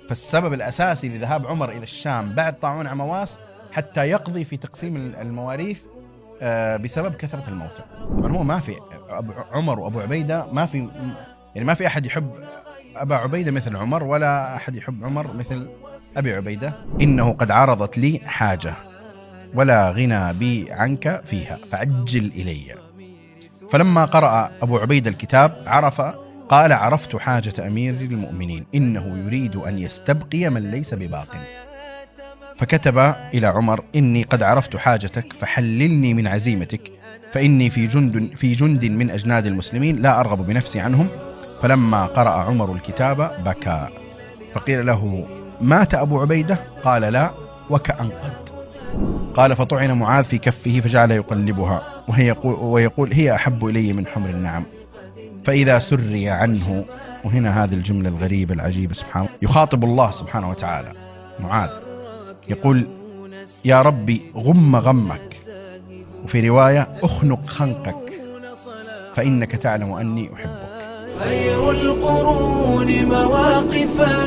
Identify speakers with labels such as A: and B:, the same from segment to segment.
A: فالسبب الأساسي لذهاب عمر إلى الشام بعد طاعون عمواس حتى يقضي في تقسيم المواريث بسبب كثرة الموتى. طبعا هو ما في عمر وأبو عبيدة ما في أحد يحب أبا عبيدة مثل عمر، ولا أحد يحب عمر مثل أبي عبيدة. إنه قد عرضت لي حاجة ولا غنى بي عنك فيها فعجل إلي. فلما قرأ أبو عبيدة الكتاب قال عرفت حاجة أمير المؤمنين إنه يريد أن يستبقي من ليس بباق. فكتب إلى عمر إني قد عرفت حاجتك فحللني من عزيمتك، فإني في جند من أجناد المسلمين لا أرغب بنفسي عنهم. فلما قرأ عمر الكتاب بكى، فقيل له مات أبو عبيدة؟ قال لا وكأنقد. قال فطعن معاذ في كفه فجعل يقلبها ويقول هي أحب إلي من حمر النعم. فإذا سري عنه، وهنا هذه الجملة الغريبة العجيبة سبحانه، يخاطب الله سبحانه وتعالى معاذ يقول يا ربي غم غمك، وفي رواية أخنق خنقك، فإنك تعلم أني أحبك.
B: خير القرون مواقفا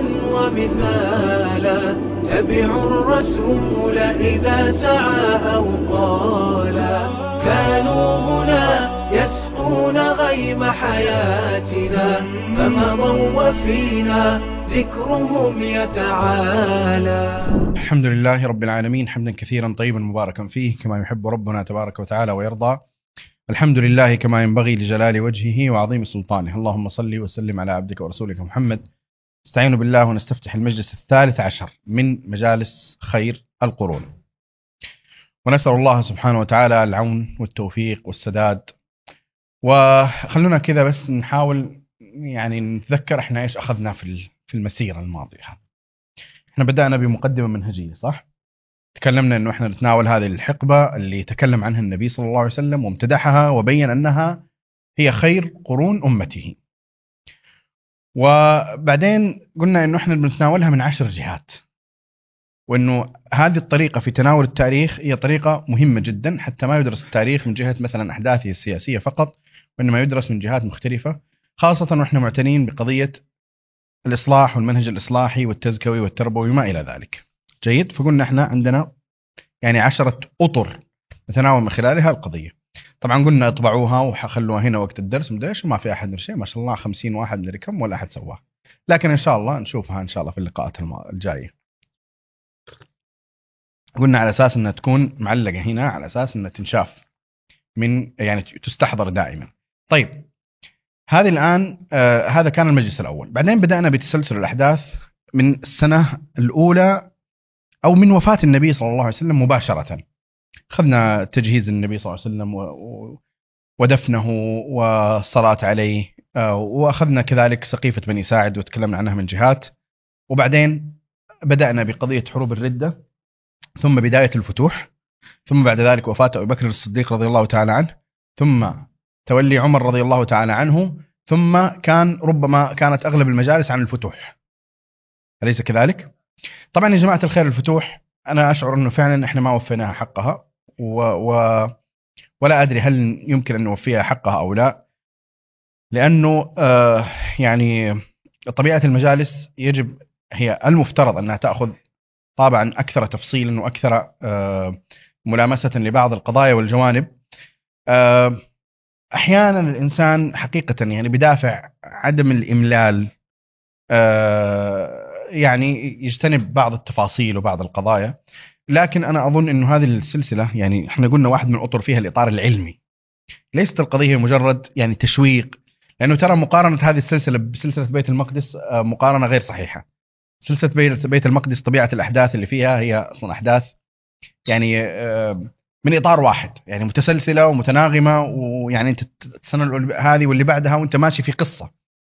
B: ومثالا، تبعوا الرسول إذا سعى أو قالا، كانوا هنا يسقون غيم حياتنا، فمضوا وفينا ذكرهم يتعالى.
A: الحمد لله رب العالمين، حمدا كثيرا طيبا مباركا فيه كما يحب ربنا تبارك وتعالى ويرضى. الحمد لله كما ينبغي لجلال وجهه وعظيم سلطانه. اللهم صل وسلم على عبدك ورسولك محمد. استعين بالله ونستفتح المجلس 13 من مجالس خير القرون، ونسأل الله سبحانه وتعالى العون والتوفيق والسداد. وخلونا كذا بس نحاول نتذكر احنا ايش اخذنا في المسيرة الماضية. احنا بدأنا بمقدمة منهجية، صح؟ تكلمنا انه احنا نتناول هذه الحقبة اللي تكلم عنها النبي صلى الله عليه وسلم وامتدحها وبين انها هي خير قرون امته. وبعدين قلنا انه احنا بنتناولها من 10 جهات، وانه هذه الطريقة في تناول التاريخ هي طريقة مهمة جدا، حتى ما يدرس التاريخ من جهة مثلا احداثه السياسية فقط، وانما يدرس من جهات مختلفة، خاصة واحنا معتنين بقضية الإصلاح والمنهج الإصلاحي والتزكوي والتربوي وما إلى ذلك. جيد. فقلنا احنا عندنا 10 أطر نتناول من خلالها القضية. طبعا قلنا اطبعوها وخلوها هنا وقت الدرس مدري ايش، وما في أحد نرشي ما شاء الله 50 واحد مدري كم ولا أحد سواها، لكن إن شاء الله نشوفها إن شاء الله في اللقاءات الجاية. قلنا على أساس أنها تكون معلقة هنا، على أساس أنها تنشاف من تستحضر دائما. طيب هذه الآن هذا كان المجلس الأول. بعدين بدأنا بتسلسل الأحداث من السنة الأولى أو من وفاة النبي صلى الله عليه وسلم مباشرة. أخذنا تجهيز النبي صلى الله عليه وسلم ودفنه والصلاة عليه، وأخذنا كذلك سقيفة بني ساعد وتكلمنا عنها من جهات. وبعدين بدأنا بقضية حروب الردة، ثم بداية الفتوح، ثم بعد ذلك وفاة أبي بكر الصديق رضي الله تعالى عنه، ثم تولي عمر رضي الله تعالى عنه، ثم ربما كانت أغلب المجالس عن الفتوح، أليس كذلك؟ طبعا يا جماعة الخير الفتوح أنا أشعر أنه فعلا إحنا ما وفيناها حقها، ولا أدري هل يمكن أن نوفيها حقها أو لا، لأنه طبيعة المجالس هي المفترض أنها تأخذ طبعا أكثر تفصيلا وأكثر ملامسة لبعض القضايا والجوانب. أحيانا الإنسان حقيقة بدافع عدم الإملال يجتنب بعض التفاصيل وبعض القضايا. لكن أنا أظن أنه هذه السلسلة إحنا قلنا واحد من أطر فيها الإطار العلمي، ليست القضية مجرد تشويق، لأنه ترى مقارنة هذه السلسلة بسلسلة بيت المقدس مقارنة غير صحيحة. سلسلة بيت المقدس طبيعة الأحداث اللي فيها هي أصلا أحداث من إطار واحد، متسلسلة ومتناغمة، أنت السنة هذه واللي بعدها وأنت ماشي في قصة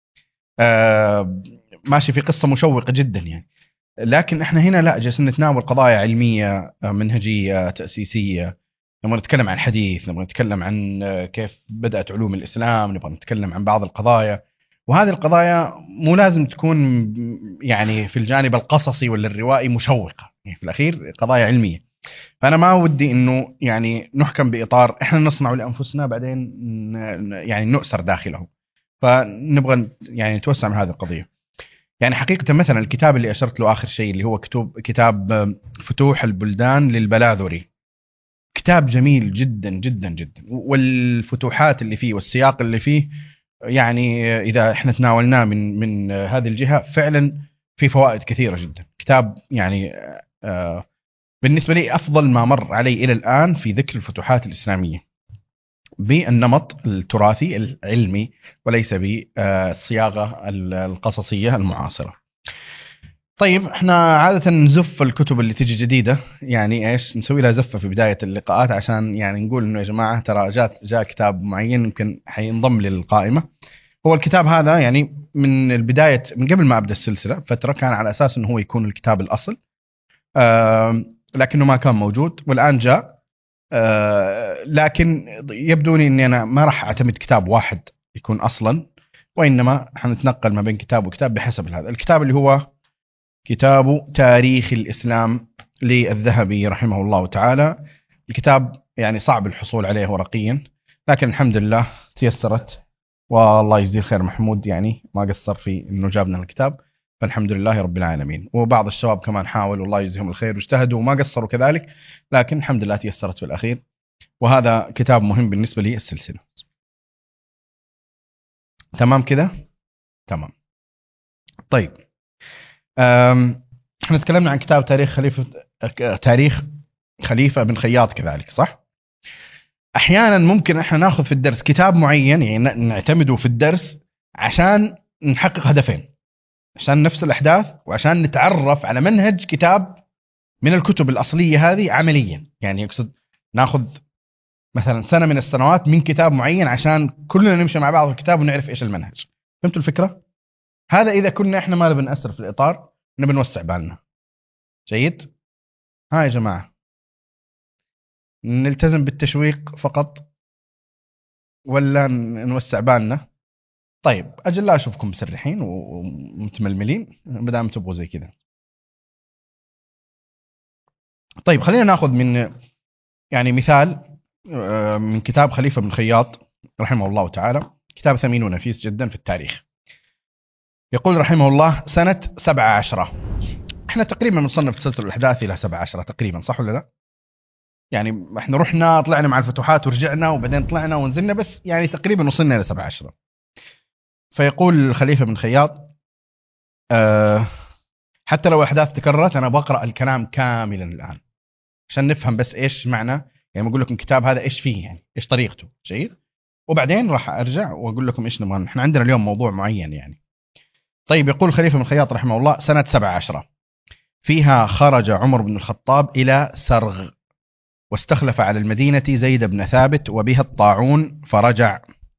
A: ماشي في قصة مشوقة جدا لكن احنا هنا لا، جالسين نتناول قضايا علمية منهجية تأسيسية. نبغى نتكلم عن الحديث، نبغى نتكلم عن كيف بدأت علوم الإسلام، نبغى نتكلم عن بعض القضايا. وهذه القضايا مو لازم تكون في الجانب القصصي ولا الروائي مشوقة، في الأخير قضايا علمية. فأنا ما ودي إنه نحكم بإطار إحنا نصنع لأنفسنا بعدين نؤسر داخله، فنبغى نتوسع من هذه القضية. يعني حقيقة مثلا الكتاب اللي أشرت له آخر شيء اللي هو كتاب فتوح البلدان للبلاذري، كتاب جميل جدا جدا جدا، والفتوحات اللي فيه والسياق اللي فيه يعني إذا إحنا تناولناه من هذه الجهة فعلا في فوائد كثيرة جدا. كتاب يعني بالنسبة لي أفضل ما مر علي إلى الآن في ذكر الفتوحات الإسلامية بالنمط التراثي العلمي وليس بالصياغة القصصية المعاصرة. طيب احنا عادة نزف الكتب اللي تجي جديدة، يعني ايش نسوي لها زفة في بداية اللقاءات عشان يعني نقول انه يا جماعة ترى جاء كتاب معين يمكن حينضم للقائمة. هو الكتاب هذا يعني من البداية من قبل ما أبدأ السلسلة فترة كان على أساس انه هو يكون الكتاب الأصل، لكنه ما كان موجود والآن جاء. لكن يبدو لي اني انا ما راح اعتمد كتاب واحد يكون اصلا، وانما حنتنقل ما بين كتاب وكتاب بحسب هذا. الكتاب اللي هو كتاب تاريخ الاسلام للذهبي رحمه الله تعالى. الكتاب يعني صعب الحصول عليه ورقيا، لكن الحمد لله تيسرت، والله يجزيه خير محمود يعني ما قصر في انه جابنا الكتاب، فالحمد لله رب العالمين. وبعض الشباب كمان حاول والله يجزيهم الخير واجتهدوا وما قصروا كذلك، لكن الحمد لله تيسرت في الأخير، وهذا كتاب مهم بالنسبة لي السلسلة. تمام كذا؟ تمام. طيب احنا تكلمنا عن كتاب تاريخ خليفة بن خياط كذلك، صح؟ أحيانا ممكن احنا ناخذ في الدرس كتاب معين يعني نعتمده في الدرس عشان نحقق هدفين، عشان نفس الأحداث وعشان نتعرف على منهج كتاب من الكتب الأصلية هذه عمليا. يعني يقصد ناخذ مثلا سنة من السنوات من كتاب معين عشان كلنا نمشي مع بعض في الكتاب ونعرف إيش المنهج. فهمتوا الفكرة؟ هذا إذا كنا إحنا ما نبي نأثر في الإطار، نبي نوسع بالنا. جيد؟ ها يا جماعة، نلتزم بالتشويق فقط ولا نوسع بالنا؟ طيب أجل لا أشوفكم مسرحين ومتململين بدأ تبغوا زي كذا. طيب خلينا ناخذ من يعني مثال من كتاب خليفة بن خياط رحمه الله تعالى، كتاب ثمين ونفيس جدا في التاريخ. يقول رحمه الله سنة 17، احنا تقريبا نصنف سلسلة الأحداث إلى 17 تقريبا، صح ولا لا؟ يعني احنا رحنا طلعنا مع الفتوحات ورجعنا وبعدين طلعنا ونزلنا، بس يعني تقريبا وصلنا إلى 17. فيقول الخليفة بن خياط حتى لو أحداث تكررت أنا بقرأ الكلام كاملا الآن عشان نفهم بس إيش معنى، يعني بقول لكم الكتاب هذا إيش فيه، يعني إيش طريقته. جيد؟ وبعدين راح أرجع وأقول لكم إيش نبغى. إحنا عندنا اليوم موضوع معين يعني. طيب يقول الخليفة بن خياط رحمه الله سنة 17 فيها خرج عمر بن الخطاب إلى سرغ واستخلف على المدينة زيد بن ثابت وبها الطاعون فرجع.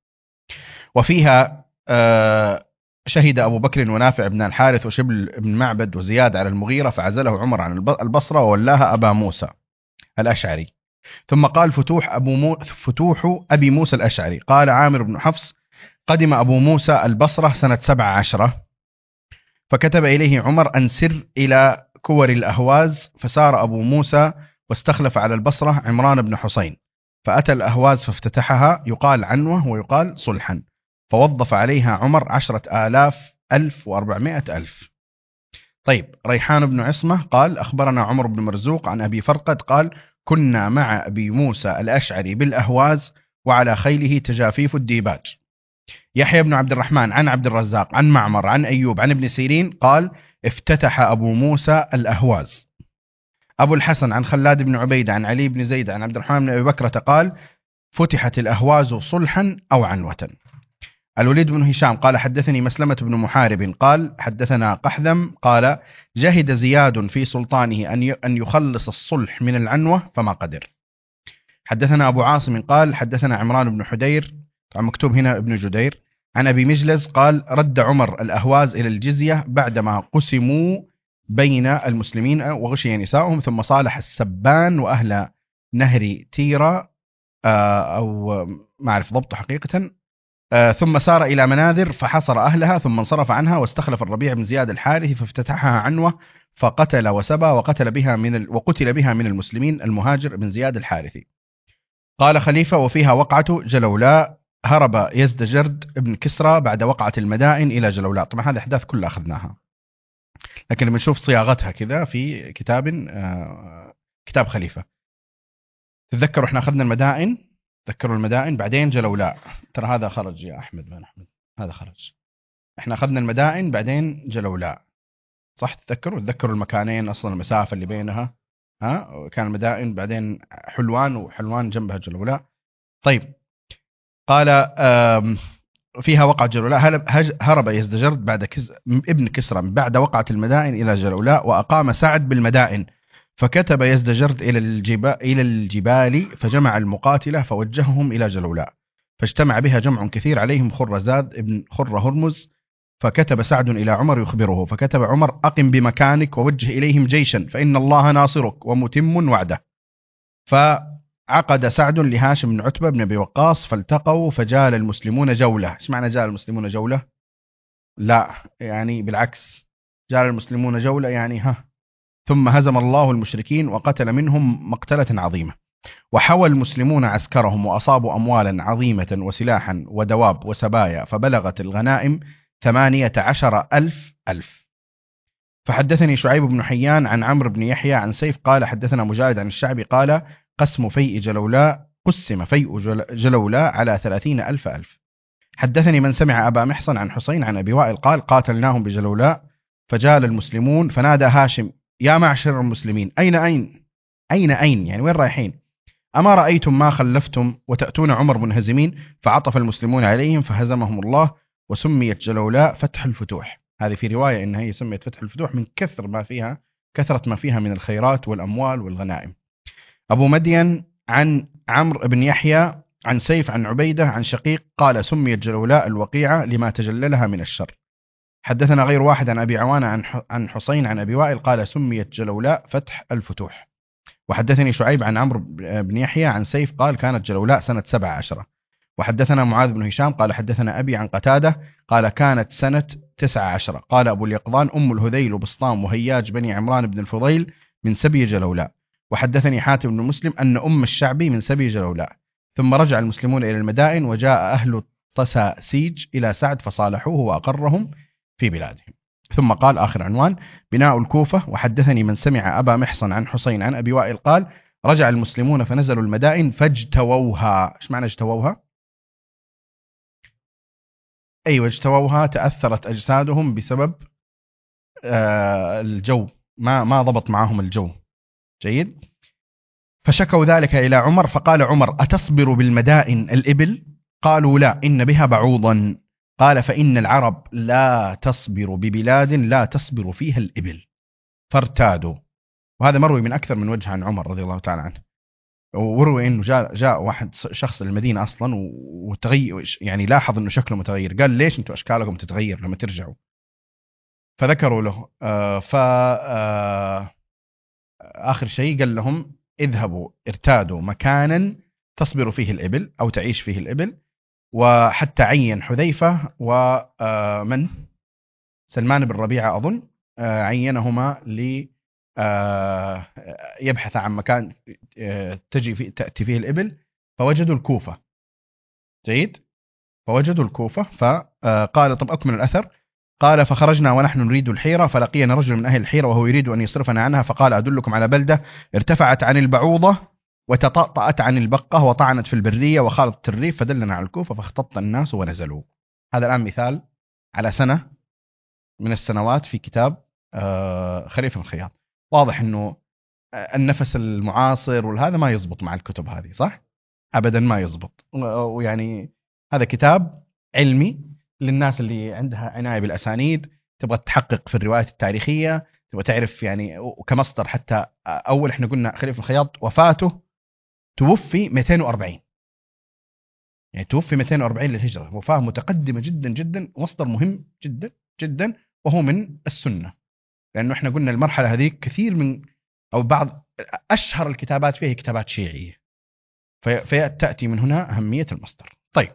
A: وفيها شهد أبو بكر ونافع بن الحارث وشبل بن معبد وزياد على المغيرة فعزله عمر عن البصرة وولاها أبا موسى الأشعري. ثم قال فتوح أبي موسى الأشعري. قال عامر بن حفص قدم أبو موسى البصرة سنة 17 فكتب إليه عمر أن سر إلى كور الأهواز، فسار أبو موسى واستخلف على البصرة عمران بن حسين، فأتى الأهواز فافتتحها يقال عنوة ويقال صلحا، فوظف عليها عمر 10,000 1400,000. طيب ريحان بن عصمة قال أخبرنا عمر بن مرزوق عن أبي فرقد قال كنا مع أبي موسى الأشعري بالأهواز وعلى خيله تجافيف الديباج. يحيى بن عبد الرحمن عن عبد الرزاق عن معمر عن أيوب عن ابن سيرين قال افتتح أبو موسى الأهواز. أبو الحسن عن خلاد بن عبيد عن علي بن زيد عن عبد الرحمن بن أبي بكرة قال فتحت الأهواز صلحا أو عنوة. الوليد بن هشام قال حدثني مسلمة بن محارب قال حدثنا قحذم قال جهد زياد في سلطانه أن يخلص الصلح من العنوة فما قدر. حدثنا أبو عاصم قال حدثنا عمران بن حدير، طبعا مكتوب هنا ابن جدير، عن أبي مجلس قال رد عمر الأهواز إلى الجزية بعدما قسموا بين المسلمين وغشي نساؤهم، ثم صالح السبان وأهل نهر تيرا أو ما أعرف ضبطه حقيقة، ثم سار إلى مناذر فحصر أهلها ثم انصرف عنها واستخلف الربيع بن زياد الحارثي فافتتحها عنوة فقتل وسبى وقتل بها من المسلمين المهاجر بن زياد الحارثي. قال خليفة وفيها وقعة جلولاء هرب يزدجرد ابن كسرى بعد وقعة المدائن إلى جلولاء. طبعا هذه أحداث كلها أخذناها لكن بنشوف صياغتها كذا في كتاب خليفة. تذكروا احنا أخذنا المدائن، تذكروا المدائن بعدين جلولاء، ترى هذا خرج يا أحمد بن أحمد، هذا خرج. احنا أخذنا المدائن بعدين جلولاء، صح؟ تذكروا المكانين أصلا المسافة اللي بينها، كان المدائن بعدين حلوان، وحلوان جنبها جلولاء. طيب قال فيها وقع جلولاء، هرب يزدجرد بعد ابن كسرى بعد وقعة المدائن إلى جلولاء، وأقام سعد بالمدائن، فكتب يزدجرد إلى الجبال فجمع المقاتلة فوجههم إلى جلولاء، فاجتمع بها جمع كثير عليهم خرزاد ابن خر هرمز، فكتب سعد إلى عمر يخبره، فكتب عمر أقم بمكانك ووجه إليهم جيشا فإن الله ناصرك ومتم وعده. فعقد سعد لهاشم بن عتبة بن أبي وقاص فالتقوا فجال المسلمون جولة. إيش معنى جال المسلمون جولة؟ لا يعني بالعكس، جال المسلمون جولة يعني ثم هزم الله المشركين وقتل منهم مقتلة عظيمة، وحوى المسلمون عسكرهم وأصابوا أموالا عظيمة وسلاحا ودواب وسبايا، فبلغت الغنائم 18,000 ألف. فحدثني شعيب بن حيان عن عمرو بن يحيى عن سيف قال حدثنا مجاهد عن الشعبي قال قسم فيء جلولاء على 30,000 ألف. حدثني من سمع أبا محصن عن حسين عن أبي وائل قال قاتلناهم بجلولاء فجال المسلمون فنادى هاشم يا معشر المسلمين أين يعني وين رايحين؟ أما رأيتم ما خلفتم وتأتون عمر منهزمين؟ فعطف المسلمون عليهم فهزمهم الله، وسميت جلولاء فتح الفتوح. هذه في رواية إنها هي سميت فتح الفتوح من كثرة ما فيها من الخيرات والأموال والغنائم. أبو مدين عن عمرو بن يحيى عن سيف عن عبيدة عن شقيق قال سميت جلولاء الوقيعة لما تجللها من الشر. حدثنا غير واحد عن أبي عوانة عن حسين عن أبي وائل قال سميت جلولاء فتح الفتوح. وحدثني شعيب عن عمرو بن يحيى عن سيف قال كانت جلولاء سنة 17. وحدثنا معاذ بن هشام قال حدثنا أبي عن قتادة قال كانت سنة 19. قال أبو اليقظان أم الهذيل وبسطام وهياج بني عمران بن الفضيل من سبي جلولاء. وحدثني حاتم بن مسلم أن أم الشعبي من سبي جلولاء. ثم رجع المسلمون إلى المدائن وجاء أهل طساسيج إلى سعد فصالحوه وأقرهم في بلادهم. ثم قال آخر عنوان بناء الكوفة. وحدثني من سمع أبا محصن عن حسين عن أبي وائل قال رجع المسلمون فنزلوا المدائن فاجتووها. إيش معنى اجتووها؟ أيوة اجتووها، تأثرت أجسادهم بسبب الجو، ما ضبط معهم الجو. جيد. فشكوا ذلك إلى عمر فقال عمر أتصبر بالمدائن الإبل؟ قالوا لا إن بها بعوضا. قال فإن العرب لا تصبر ببلاد لا تصبر فيها الإبل. فارتادوا. وهذا مروي من أكثر من وجه عن عمر رضي الله تعالى عنه. وروي إنه جاء واحد شخص للمدينة أصلا وتغير، يعني لاحظ إنه شكله متغير، قال ليش أنتوا أشكالكم تتغير لما ترجعوا؟ فذكروا له آخر شيء قال لهم اذهبوا ارتادوا مكانا تصبر فيه الإبل أو تعيش فيه الإبل. وحتى عين حذيفة ومن سلمان بن ربيعة أظن عينهما يبحث عن مكان تأتي فيه الإبل، فوجدوا الكوفة. جيد. فوجدوا الكوفة. فقال طب أكمل الأثر. قال فخرجنا ونحن نريد الحيرة فلقينا رجل من أهل الحيرة وهو يريد أن يصرفنا عنها، فقال أدلكم على بلدة ارتفعت عن البعوضة وتطأطأت عن البقة وطعنت في البرية وخالطت الريف، فدلنا على الكوفة فاختط الناس ونزلوا. هذا الآن مثال على سنة من السنوات في كتاب خليفة بن خياط. واضح أنه النفس المعاصر والهذا ما يزبط مع الكتب هذه، صح؟ أبدا ما يزبط. ويعني هذا كتاب علمي للناس اللي عندها عناية بالأسانيد، تبغى تحقق في الروايات التاريخية، تبغى تعرف يعني وكمصدر. حتى أول إحنا قلنا خليفة الخياط وفاته توفي 240، يعني توفي 240 للهجرة، وفاة متقدمة جدا جدا، مصدر مهم جدا جدا، وهو من السنة. لأنه إحنا قلنا المرحلة هذه كثير من أو بعض أشهر الكتابات فيها كتابات شيعية، فتأتي من هنا أهمية المصدر. طيب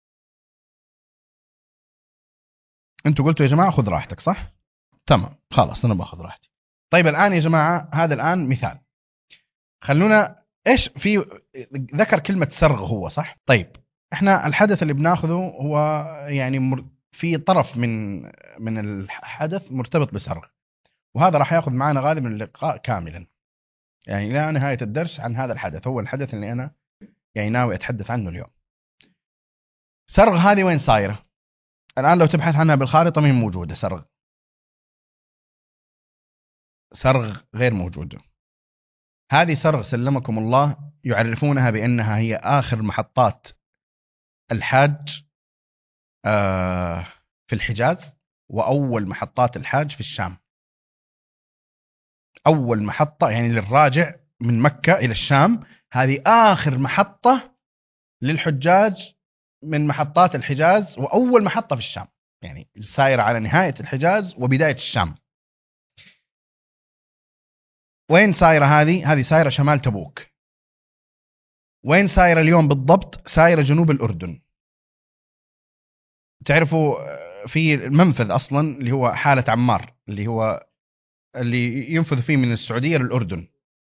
A: أنتوا قلتوا يا جماعة خذ راحتك، صح؟ تمام، خلاص أنا باخذ راحتي. طيب الآن يا جماعة هذا الآن مثال. خلونا إيش في ذكر كلمة سرغ هو، صح؟ طيب إحنا الحدث اللي بناخذه هو يعني في طرف من الحدث مرتبط بسرغ، وهذا راح ياخذ معنا غالبا اللقاء كاملا، يعني الى نهايه الدرس عن هذا الحدث. هو الحدث اللي انا يعني ناوي اتحدث عنه اليوم. سرغ هذه وين صايره الان؟ لو تبحث عنها بالخارطه مين موجوده؟ سرغ غير موجوده. هذه سرغ سلمكم الله يعرفونها بانها هي اخر محطات الحاج في الحجاز، واول محطات الحاج في الشام. اول محطه يعني للراجع من مكه الى الشام، هذه اخر محطه للحجاج من محطات الحجاز، واول محطه في الشام، يعني سايره على نهايه الحجاز وبدايه الشام. وين سايره هذه سايره شمال تبوك. وين سايره اليوم بالضبط؟ سايره جنوب الاردن. تعرفوا في المنفذ اصلا اللي هو حاله عمار، اللي ينفذ فيه من السعوديه للاردن.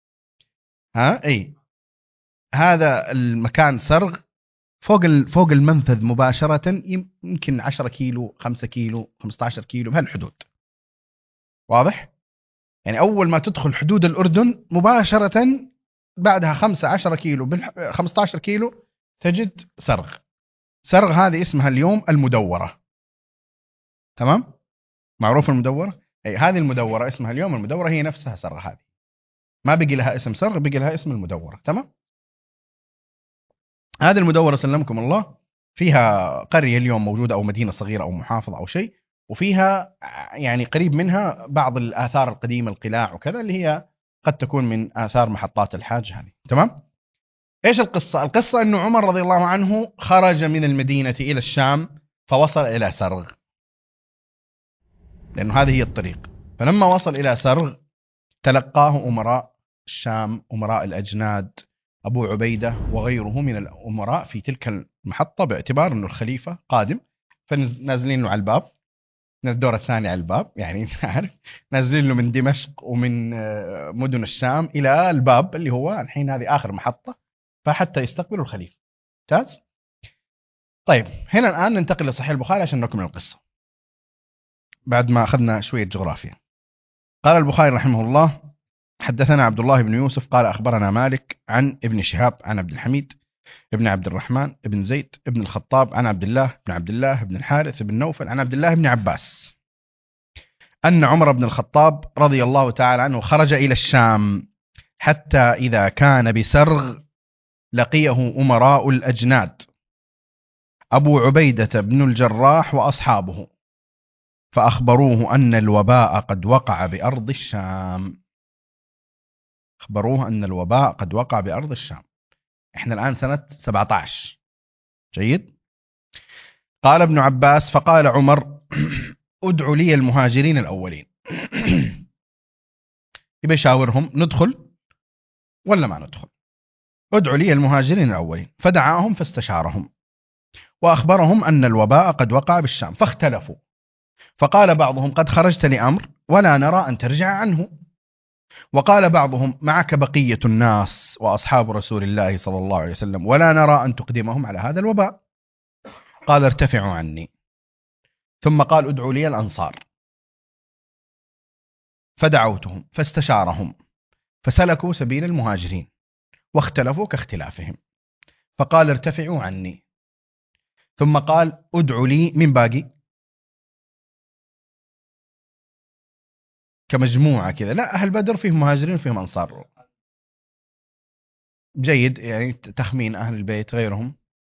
A: اي هذا المكان سرغ فوق المنفذ مباشره، يمكن 10 كيلو 5 كيلو 15 كيلو بهالحدود. واضح؟ يعني اول ما تدخل حدود الاردن مباشره بعدها 15 كيلو 15 كيلو تجد سرغ هذه اسمها اليوم المدوره. تمام؟ معروف المدوره؟ اي هذه المدوره اسمها اليوم المدوره، هي نفسها سرغ. هذه ما بقي لها اسم سرغ، بقي لها اسم المدوره. تمام؟ هذه المدوره سلمكم الله فيها قريه اليوم موجوده، او مدينه صغيره او محافظه او شيء، وفيها يعني قريب منها بعض الآثار القديمة، القلاع وكذا، اللي هي قد تكون من آثار محطات الحاج هذه. تمام؟ إيش القصة؟ القصة أنه عمر رضي الله عنه خرج من المدينة إلى الشام، فوصل إلى سرغ، لأنه هذه هي الطريق. فلما وصل إلى سرغ تلقاه أمراء الشام، أمراء الأجناد، أبو عبيدة وغيره من الأمراء في تلك المحطة، باعتبار أنه الخليفة قادم، فنازلين له على الباب من الدور الثاني على الباب، يعني انت عارف، نازلين له من دمشق ومن مدن الشام الى الباب اللي هو الحين هذه اخر محطه، فحتى يستقبلوا الخليفه. ممتاز. طيب هنا الان ننتقل لصحيح البخاري عشان نكمل القصه بعد ما اخذنا شويه جغرافيا. قال البخاري رحمه الله: حدثنا عبد الله بن يوسف قال اخبرنا مالك عن ابن شهاب عن عبد الحميد ابن عبد الرحمن ابن زيد ابن الخطاب عن عبد الله بن الحارث بن نوفل عن عبد الله بن عباس أن عمر بن الخطاب رضي الله تعالى عنه خرج إلى الشام، حتى إذا كان بسرغ لقيه أمراء الأجناد أبو عبيدة بن الجراح وأصحابه، فأخبروه أن الوباء قد وقع بأرض الشام. أخبروه أن الوباء قد وقع بأرض الشام. إحنا الآن سنة 17. جيد. قال ابن عباس: فقال عمر: ادعوا لي المهاجرين الأولين. يبي يشاورهم ندخل ولا ما ندخل. ادعوا لي المهاجرين الأولين، فدعاهم فاستشارهم وأخبرهم أن الوباء قد وقع بالشام، فاختلفوا، فقال بعضهم: قد خرجت لأمر ولا نرى أن ترجع عنه، وقال بعضهم: معك بقية الناس وأصحاب رسول الله صلى الله عليه وسلم ولا نرى أن تقدمهم على هذا الوباء. قال: ارتفعوا عني. ثم قال: ادعوا لي الأنصار، فدعوتهم فاستشارهم، فسلكوا سبيل المهاجرين واختلفوا كاختلافهم، فقال: ارتفعوا عني. ثم قال: ادعوا لي من باقي كمجموعة كذا، لا أهل بدر فيهم مهاجرين فيهم أنصار. جيد، يعني تخمين أهل البيت غيرهم.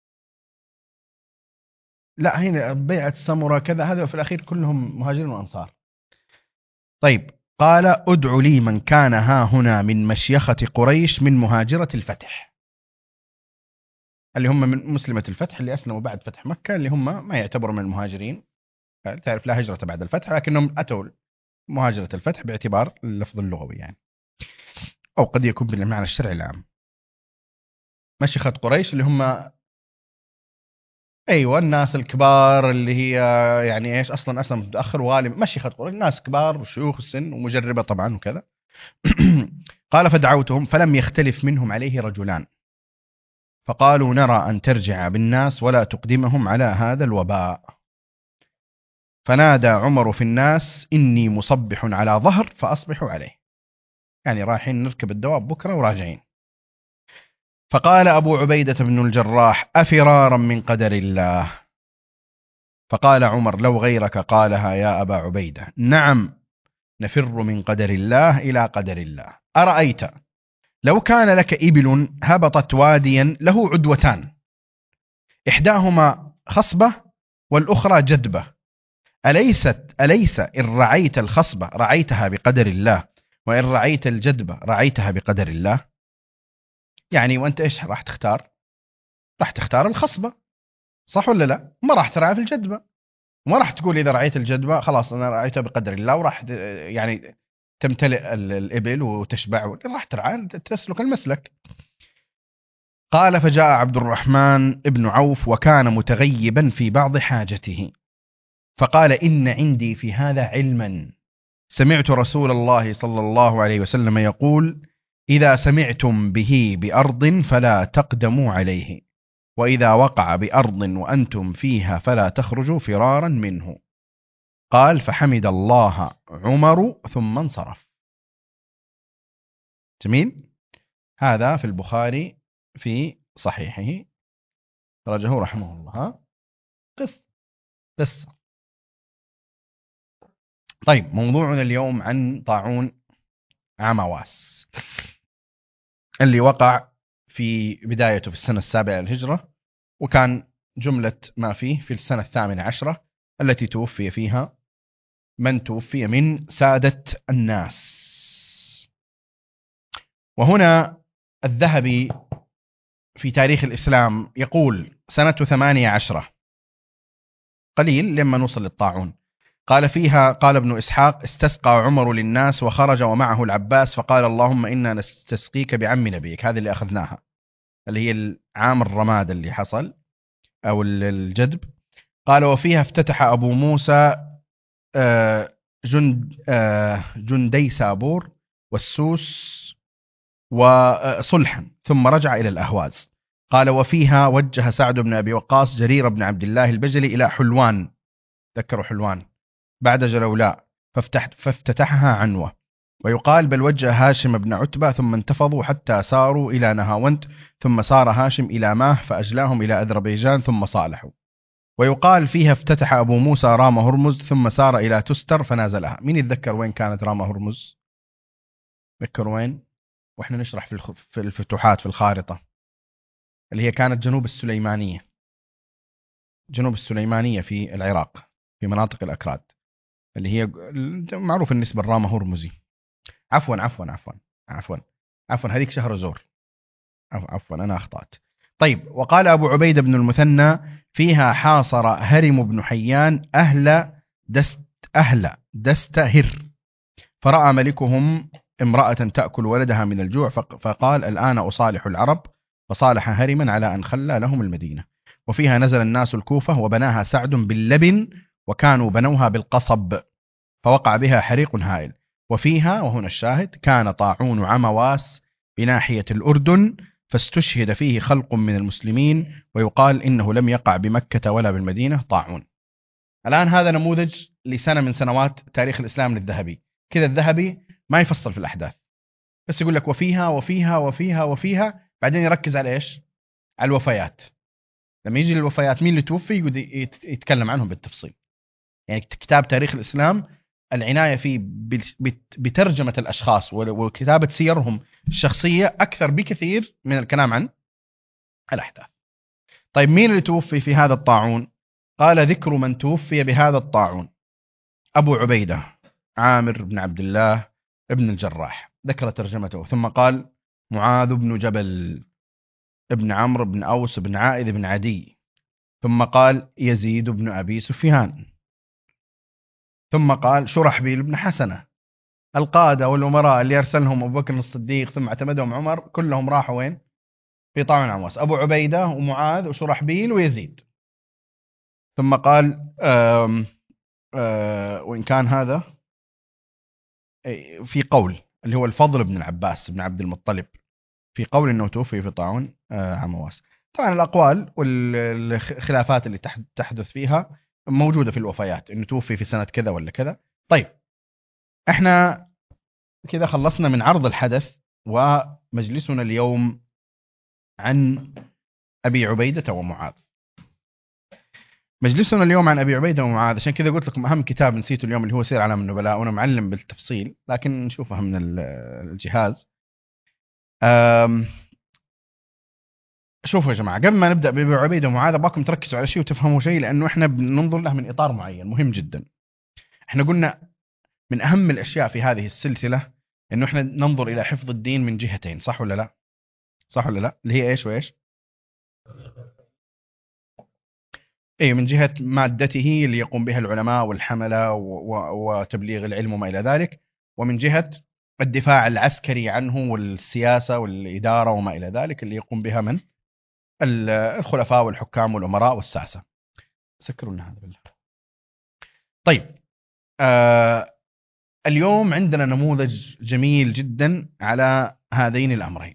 A: لا هنا بيعة السمرة كذا، هذا في الأخير كلهم مهاجرين وأنصار. طيب قال: ادعوا لي من كان ها هنا من مشيخة قريش من مهاجرة الفتح، اللي هم من مسلمة الفتح اللي أسلموا بعد فتح مكة، اللي هم ما يعتبروا من المهاجرين، تعرف لا هجرة بعد الفتح، لكنهم أتوا مهاجرة الفتح باعتبار اللفظ اللغوي يعني، أو قد يكون بالمعنى الشرعي العام. مشيخة قريش اللي هم أيوة الناس الكبار اللي هي يعني إيش أصلا أسلم متأخر وغالب، مشيخة قريش ناس كبار وشيوخ السن ومجربة طبعا وكذا. قال: فدعوتهم فلم يختلف منهم عليه رجلان، فقالوا: نرى أن ترجع بالناس ولا تقدمهم على هذا الوباء. فنادى عمر في الناس إني مصبح على ظهر فأصبحوا عليه، يعني رايحين نركب الدواب بكرة وراجعين. فقال أبو عبيدة بن الجراح أفرارا من قدر الله؟ فقال عمر لو غيرك قالها يا أبا عبيدة نعم، نفر من قدر الله إلى قدر الله. أرأيت لو كان لك إبل هبطت واديا له عدوتان، إحداهما خصبة والأخرى جدبة، أليس إن رعيت الخصبة رعيتها بقدر الله، وإن رعيت الجدبة رعيتها بقدر الله؟ يعني وأنت إيش راح تختار؟ راح تختار الخصبة، صح ولا لا؟ ما راح ترعى في الجدبة، وما راح تقول إذا رعيت الجدبة خلاص أنا رعيتها بقدر الله وراح يعني تمتلئ الإبل وتشبع، راح ترعى تسلك المسلك. قال فجاء عبد الرحمن ابن عوف وكان متغيبا في بعض حاجته، فقال إن عندي في هذا علما، سمعت رسول الله صلى الله عليه وسلم يقول إذا سمعتم به بأرض فلا تقدموا عليه، وإذا وقع بأرض وأنتم فيها فلا تخرجوا فرارا منه. قال فحمد الله عمر ثم انصرف. جميل. هذا في البخاري في صحيحه، خرجه رحمه الله. قصة. طيب موضوعنا اليوم عن طاعون عمواس اللي وقع في بدايته في السنة 7 للهجرة، وكان جملة ما فيه في السنة 18 التي توفي فيها من توفي من سادة الناس. وهنا الذهبي في تاريخ الإسلام يقول سنة 18 قليل لما نوصل للطاعون. قال فيها قال ابن إسحاق استسقى عمر للناس وخرج ومعه العباس فقال اللهم إنا نستسقيك بعم نبيك. هذه اللي أخذناها اللي هي العام الرماد اللي حصل أو الجدب. قال وفيها افتتح أبو موسى جندي سابور والسوس وصلحا ثم رجع إلى الأهواز. قال وفيها وجه سعد بن أبي وقاص جرير بن عبد الله البجلي إلى حلوان، ذكروا حلوان بعد جلولاء، فافتتحها عنوة. ويقال بل وجه هاشم بن عتبة ثم انتفضوا حتى ساروا إلى نهاوند، ثم سار هاشم إلى ماه فأجلاهم إلى أذربيجان ثم صالحوا. ويقال فيها افتتح أبو موسى رام هرمز ثم سار إلى تستر فنازلها. مين يتذكر وين كانت رام هرمز؟ ذكر وين؟ وإحنا نشرح في الفتوحات في الخارطة اللي هي كانت جنوب السليمانية، جنوب السليمانية في العراق في مناطق الأكراد اللي هي معروف النسبة الرامة هرمزي. عفوا هذيك شهر زور. عفوا أنا أخطأت. طيب وقال أبو عبيدة بن المثنى فيها حاصر هرم بن حيان أهل دستهر، فرأى ملكهم امرأة تأكل ولدها من الجوع فقال الآن أصالح العرب، فصالح هرما على أن خلى لهم المدينة. وفيها نزل الناس الكوفة وبناها سعد باللبن وكانوا بنوها بالقصب فوقع بها حريق هائل. وفيها وهنا الشاهد كان طاعون عمواس بناحية الأردن فاستشهد فيه خلق من المسلمين، ويقال إنه لم يقع بمكة ولا بالمدينة طاعون. الآن هذا نموذج لسنة من سنوات تاريخ الإسلام للذهبي. كذا الذهبي ما يفصل في الأحداث، بس يقول لك وفيها وفيها وفيها وفيها، بعدين يركز على إيش؟ على الوفيات. لما يجي للوفيات مين اللي توفي يتكلم عنهم بالتفصيل. يعني كتاب تاريخ الإسلام العناية فيه بترجمة الأشخاص وكتابة سيرهم الشخصية أكثر بكثير من الكلام عن الأحداث. طيب مين اللي توفي في هذا الطاعون؟ قال ذكر من توفي بهذا الطاعون أبو عبيدة عامر بن عبد الله ابن الجراح، ذكر ترجمته، ثم قال معاذ بن جبل ابن عمرو بن أوس بن عائذ بن عدي، ثم قال يزيد بن أبي سفيان، ثم قال شرحبيل بن حسنة. القادة والأمراء اللي أرسلهم أبو بكر الصديق ثم اعتمدهم عمر كلهم راحوا وين؟ في طاعون عمواس. أبو عبيدة ومعاذ وشرحبيل ويزيد. ثم قال وإن كان هذا في قول اللي هو الفضل بن العباس بن عبد المطلب، في قول أنه توفي في طاعون عمواس. طبعا الأقوال والخلافات اللي تحدث فيها موجودة في الوفيات إنه توفي في سنة كذا ولا كذا. طيب إحنا كذا خلصنا من عرض الحدث، ومجلسنا اليوم عن أبي عبيدة ومعاذ. مجلسنا اليوم عن أبي عبيدة ومعاذ، عشان كذا قلت لكم أهم كتاب نسيته اليوم اللي هو سير أعلام النبلاء، وأنا معلم بالتفصيل لكن نشوفها من الجهاز. شوفوا يا جماعة، قبل ما نبدأ بأبي عبيدة ومعاذ أبغاكم تركزوا على شيء وتفهموا شيء، لأنه إحنا بننظر له من إطار معين مهم جدا. إحنا قلنا من أهم الأشياء في هذه السلسلة إنه إحنا ننظر إلى حفظ الدين من جهتين، صح ولا لا؟ صح ولا لا؟ اللي هي إيش وإيش؟ إيه، من جهة مادته اللي يقوم بها العلماء والحملة وتبليغ العلم وما إلى ذلك، ومن جهة الدفاع العسكري عنه والسياسة والإدارة وما إلى ذلك اللي يقوم بها من الخلفاء والحكام والأمراء والساسة. سكروا لنا هذا بالله. طيب اليوم عندنا نموذج جميل جدا على هذين الأمرين.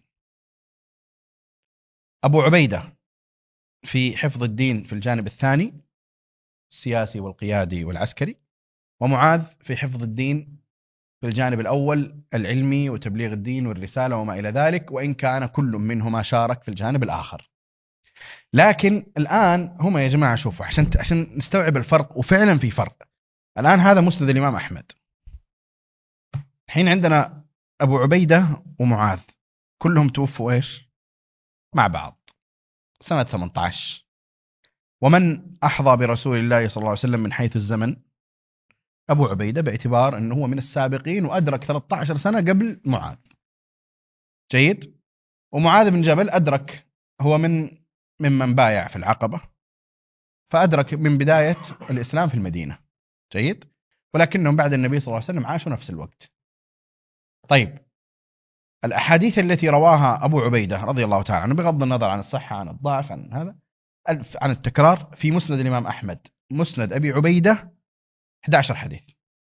A: أبو عبيدة في حفظ الدين في الجانب الثاني السياسي والقيادي والعسكري، ومعاذ في حفظ الدين في الجانب الأول العلمي وتبليغ الدين والرسالة وما إلى ذلك، وإن كان كل منهما شارك في الجانب الآخر. لكن الآن هما يا جماعة شوفوا، عشان نستوعب الفرق، وفعلا في فرق. الآن هذا مسند الإمام أحمد، الحين عندنا أبو عبيدة ومعاذ كلهم توفوا إيش مع بعض سنة 18. ومن أحظى برسول الله صلى الله عليه وسلم من حيث الزمن؟ أبو عبيدة، باعتبار أنه هو من السابقين وأدرك 13 سنة قبل معاذ. جيد. ومعاذ بن جبل أدرك، هو ممن بايع في العقبة، فأدرك من بداية الإسلام في المدينة. جيد. ولكنهم بعد النبي صلى الله عليه وسلم عاشوا نفس الوقت. طيب الأحاديث التي رواها أبو عبيدة رضي الله تعالى عنه، بغض النظر عن الصحة عن الضعف عن هذا عن التكرار، في مسند الإمام أحمد مسند أبي عبيدة 11 حديث.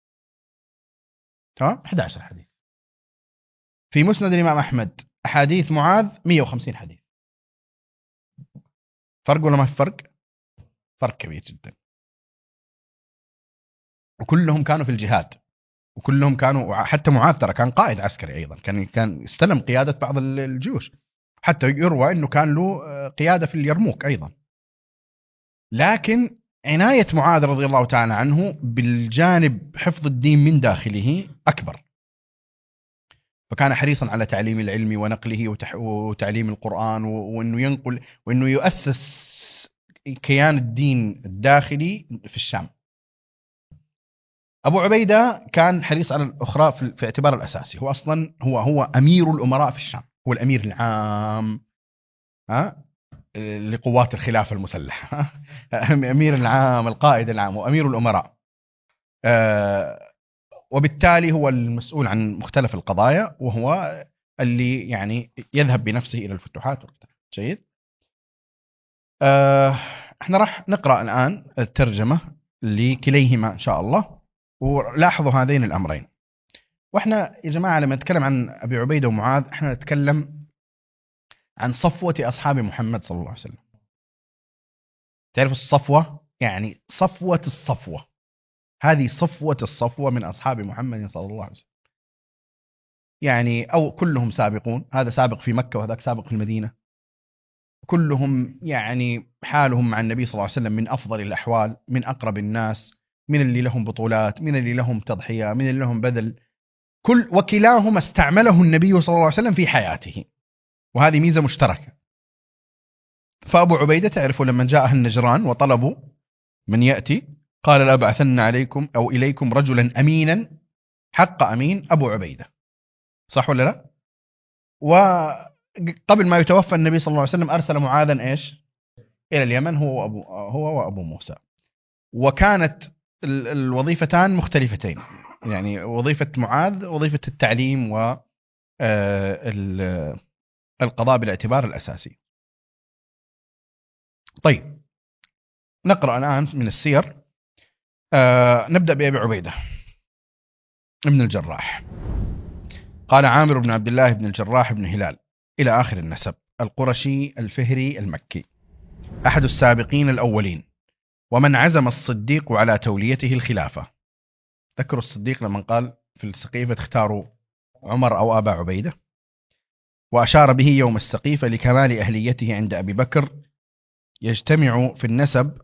A: تمام، 11 حديث. في مسند الإمام أحمد أحاديث معاذ 150 حديث. فرق ولا ما في فرق؟ فرق كبير جدا. وكلهم كانوا في الجهاد، وكلهم كانوا، حتى معاذ ترى كان قائد عسكري أيضا، كان استلم قيادة بعض الجيوش، حتى يروى أنه كان له قيادة في اليرموك أيضا. لكن عناية معاذ رضي الله تعالى عنه بالجانب حفظ الدين من داخله أكبر، فكان حريصا على تعليم العلم ونقله وتعليم القرآن، وأنه ينقل وأنه يؤسس كيان الدين الداخلي في الشام. أبو عبيدة كان حريص على الأخرى في اعتبار الأساسي، هو أصلا هو أمير الأمراء في الشام، هو الأمير العام لقوات الخلافة المسلحة، أمير العام، القائد العام، وأمير الأمراء، وبالتالي هو المسؤول عن مختلف القضايا، وهو اللي يعني يذهب بنفسه إلى الفتوحات. جيد. احنا راح نقرأ الآن الترجمة لكليهما إن شاء الله، ولاحظوا هذين الأمرين. واحنا يا جماعة لما نتكلم عن أبي عبيدة ومعاذ، احنا نتكلم عن صفوة أصحاب محمد صلى الله عليه وسلم. تعرف الصفوة يعني صفوة الصفوة، هذه صفوة الصفوة من أصحاب محمد صلى الله عليه وسلم، يعني أو كلهم سابقون، هذا سابق في مكة وهذاك سابق في المدينة، كلهم يعني حالهم مع النبي صلى الله عليه وسلم من أفضل الأحوال، من أقرب الناس، من اللي لهم بطولات، من اللي لهم تضحية، من اللي لهم بذل، وكلاهما استعمله النبي صلى الله عليه وسلم في حياته، وهذه ميزة مشتركة. فأبو عبيدة تعرفوا لما جاءه النجران وطلبوا من يأتي، قال لأبعثن عليكم أو إليكم رجلا أمينا، حق أمين أبو عبيدة، صح ولا لا؟ وقبل ما يتوفى النبي صلى الله عليه وسلم أرسل معاذا إيش إلى اليمن، هو وأبو موسى، وكانت الوظيفتان مختلفتين، يعني وظيفة معاذ وظيفة التعليم والقضاء بالاعتبار الأساسي. طيب نقرأ الآن من السير. نبدأ بأبي عبيدة ابن الجراح. قال عامر بن عبد الله بن الجراح بن هلال إلى آخر النسب، القرشي الفهري المكي، أحد السابقين الأولين، ومن عزم الصديق على توليته الخلافة. ذكروا الصديق لما قال في السقيفة اختاروا عمر أو أبا عبيدة، وأشار به يوم السقيفة لكمال أهليته عند أبي بكر. يجتمع في النسب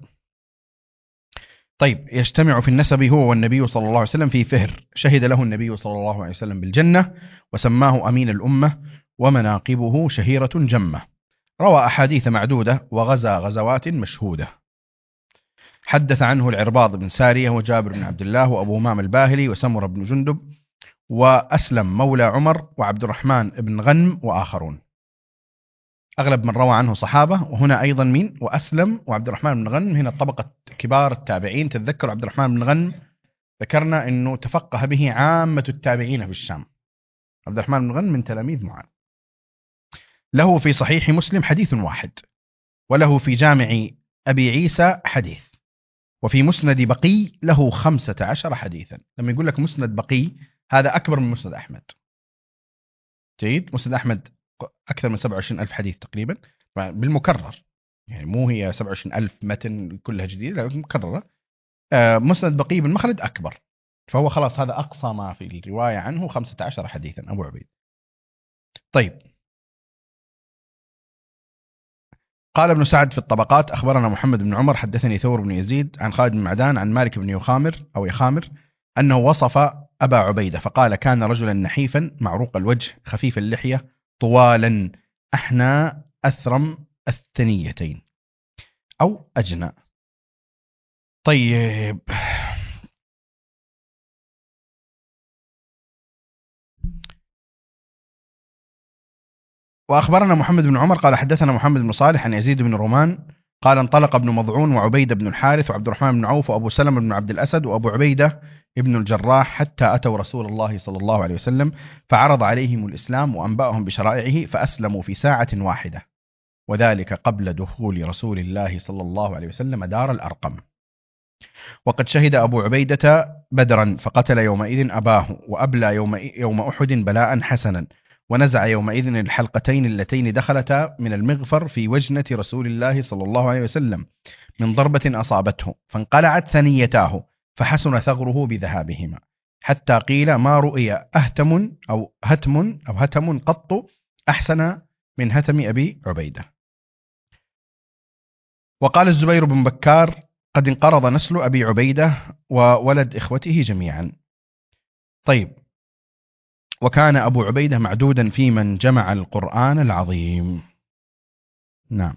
A: يجتمع في النسب هو والنبي صلى الله عليه وسلم في فهر، شهد له النبي صلى الله عليه وسلم بالجنة وسماه أمين الأمة، ومناقبه شهيرة جمة. روى أحاديث معدودة وغزا غزوات مشهودة. حدث عنه العرباض بن سارية وجابر بن عبد الله وأبو أمام الباهلي وسمر بن جندب وأسلم مولى عمر وعبد الرحمن بن غنم وآخرون. أغلب من روى عنه صحابة، وهنا أيضا مين؟ وأسلم وعبد الرحمن بن غنم، هنا طبقة كبار التابعين. تتذكر عبد الرحمن بن غنم ذكرنا أنه تفقه به عامة التابعين في الشام. عبد الرحمن بن غنم من تلاميذ معاذ. له في صحيح مسلم حديث واحد، وله في جامع أبي عيسى حديث، وفي مسند بقي له 15 حديثا. لما يقول لك مسند بقي هذا أكبر من مسند أحمد. جيد. مسند أحمد أكثر من 27,000 حديث تقريبا بالمكرر، يعني مو هي 27,000 متن كلها جديدة، لكن مكررة. مسند بقي بن مخلد أكبر، فهو خلاص هذا أقصى ما في الرواية عنه 15 حديثا أبو عبيد. طيب، قال ابن سعد في الطبقات: أخبرنا محمد بن عمر حدثني ثور بن يزيد عن خالد بن معدان عن مالك بن يخامر أنه وصف أبا عبيدة فقال: كان رجلا نحيفا معروق الوجه خفيف اللحية طوالا أحنى أثرم الثنيتين أو أجنى. طيب، وأخبرنا محمد بن عمر قال حدثنا محمد بن صالح عن يزيد بن رومان قال: انطلق ابن مضعون وعبيدة بن الحارث وعبد الرحمن بن عوف وأبو سلمة بن عبد الأسد وأبو عبيدة ابن الجراح حتى أتوا رسول الله صلى الله عليه وسلم، فعرض عليهم الإسلام وأنبأهم بشرائعه، فأسلموا في ساعة واحدة، وذلك قبل دخول رسول الله صلى الله عليه وسلم دار الأرقم. وقد شهد أبو عبيدة بدرا فقتل يومئذ أباه، وأبلى يوم أحد بلاء حسنا، ونزع يومئذ الحلقتين اللتين دخلتا من المغفر في وجنة رسول الله صلى الله عليه وسلم من ضربة أصابته، فانقلعت ثنيتاه فحسن ثغره بذهابهما، حتى قيل: ما رؤي هتم قط أحسن من هتم أبي عبيدة. وقال الزبير بن بكار: قد انقرض نسل أبي عبيدة وولد إخوته جميعا. طيب، وكان أبو عبيدة معدودا في من جمع القرآن العظيم. نعم.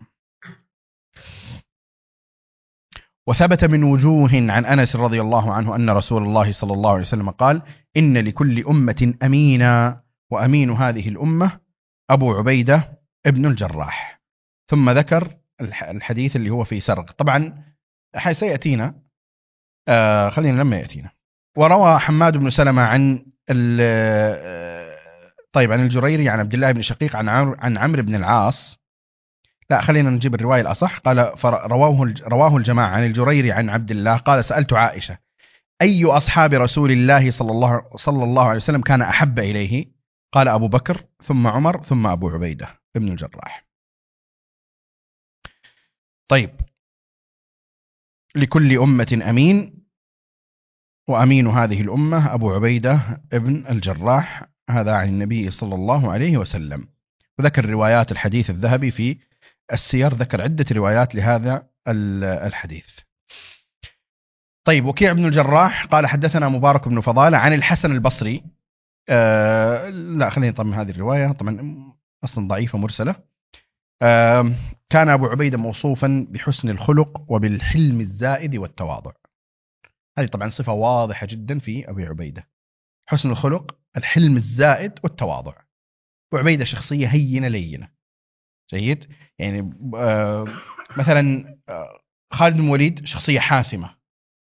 A: وثبت من وجوه عن أنس رضي الله عنه أن رسول الله صلى الله عليه وسلم قال: إن لكل أمة أمينا، وأمين هذه الأمة أبو عبيدة ابن الجراح. ثم ذكر الحديث اللي هو في سرق، طبعا سيأتينا، خلينا لما يأتينا. وروى حماد بن سلمة عن عن الجريري عن عبد الله بن شقيق عن عمرو بن العاص. لا، خلينا نجيب الرواية الأصح. قال: رواه الجماعة عن الجريري عن عبد الله قال: سألت عائشة: أي أصحاب رسول الله صلى الله عليه وسلم كان أحب إليه؟ قال: أبو بكر، ثم عمر، ثم أبو عبيدة ابن الجراح. طيب، لكل أمة أمين، وأمين هذه الأمة أبو عبيدة ابن الجراح، هذا عن النبي صلى الله عليه وسلم. وذكر روايات الحديث الذهبي في السير، ذكر عدة روايات لهذا الحديث. طيب، وكيع بن الجراح قال: حدثنا مبارك بن فضالة عن الحسن البصري. لا، خلينا نطمن هذه الرواية، طبعا أصلا ضعيفة مرسلة. كان أبو عبيدة موصوفا بحسن الخلق وبالحلم الزائد والتواضع. هذه طبعا صفة واضحة جدا في أبي عبيدة: حسن الخلق، الحلم الزائد والتواضع. أبو عبيدة شخصية هينة لينة. جيد. يعني مثلا خالد بن الوليد شخصية حاسمة،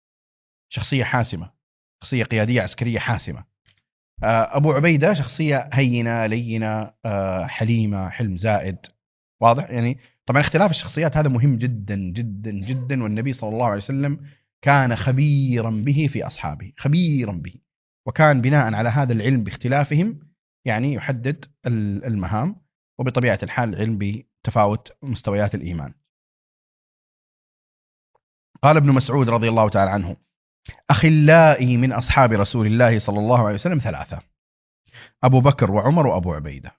A: شخصية قيادية عسكرية حاسمة. أبو عبيدة شخصية هينة لينة، حليمة، حلم زائد، واضح. يعني طبعا اختلاف الشخصيات هذا مهم جدا جدا جدا، والنبي صلى الله عليه وسلم كان خبيرا به في أصحابه، خبيرا به، وكان بناء على هذا العلم باختلافهم يعني يحدد المهام، وبطبيعة الحال العلم بتفاوت مستويات الإيمان. قال ابن مسعود رضي الله تعالى عنه: أخلائي من أصحاب رسول الله صلى الله عليه وسلم ثلاثة: أبو بكر وعمر وأبو عبيدة.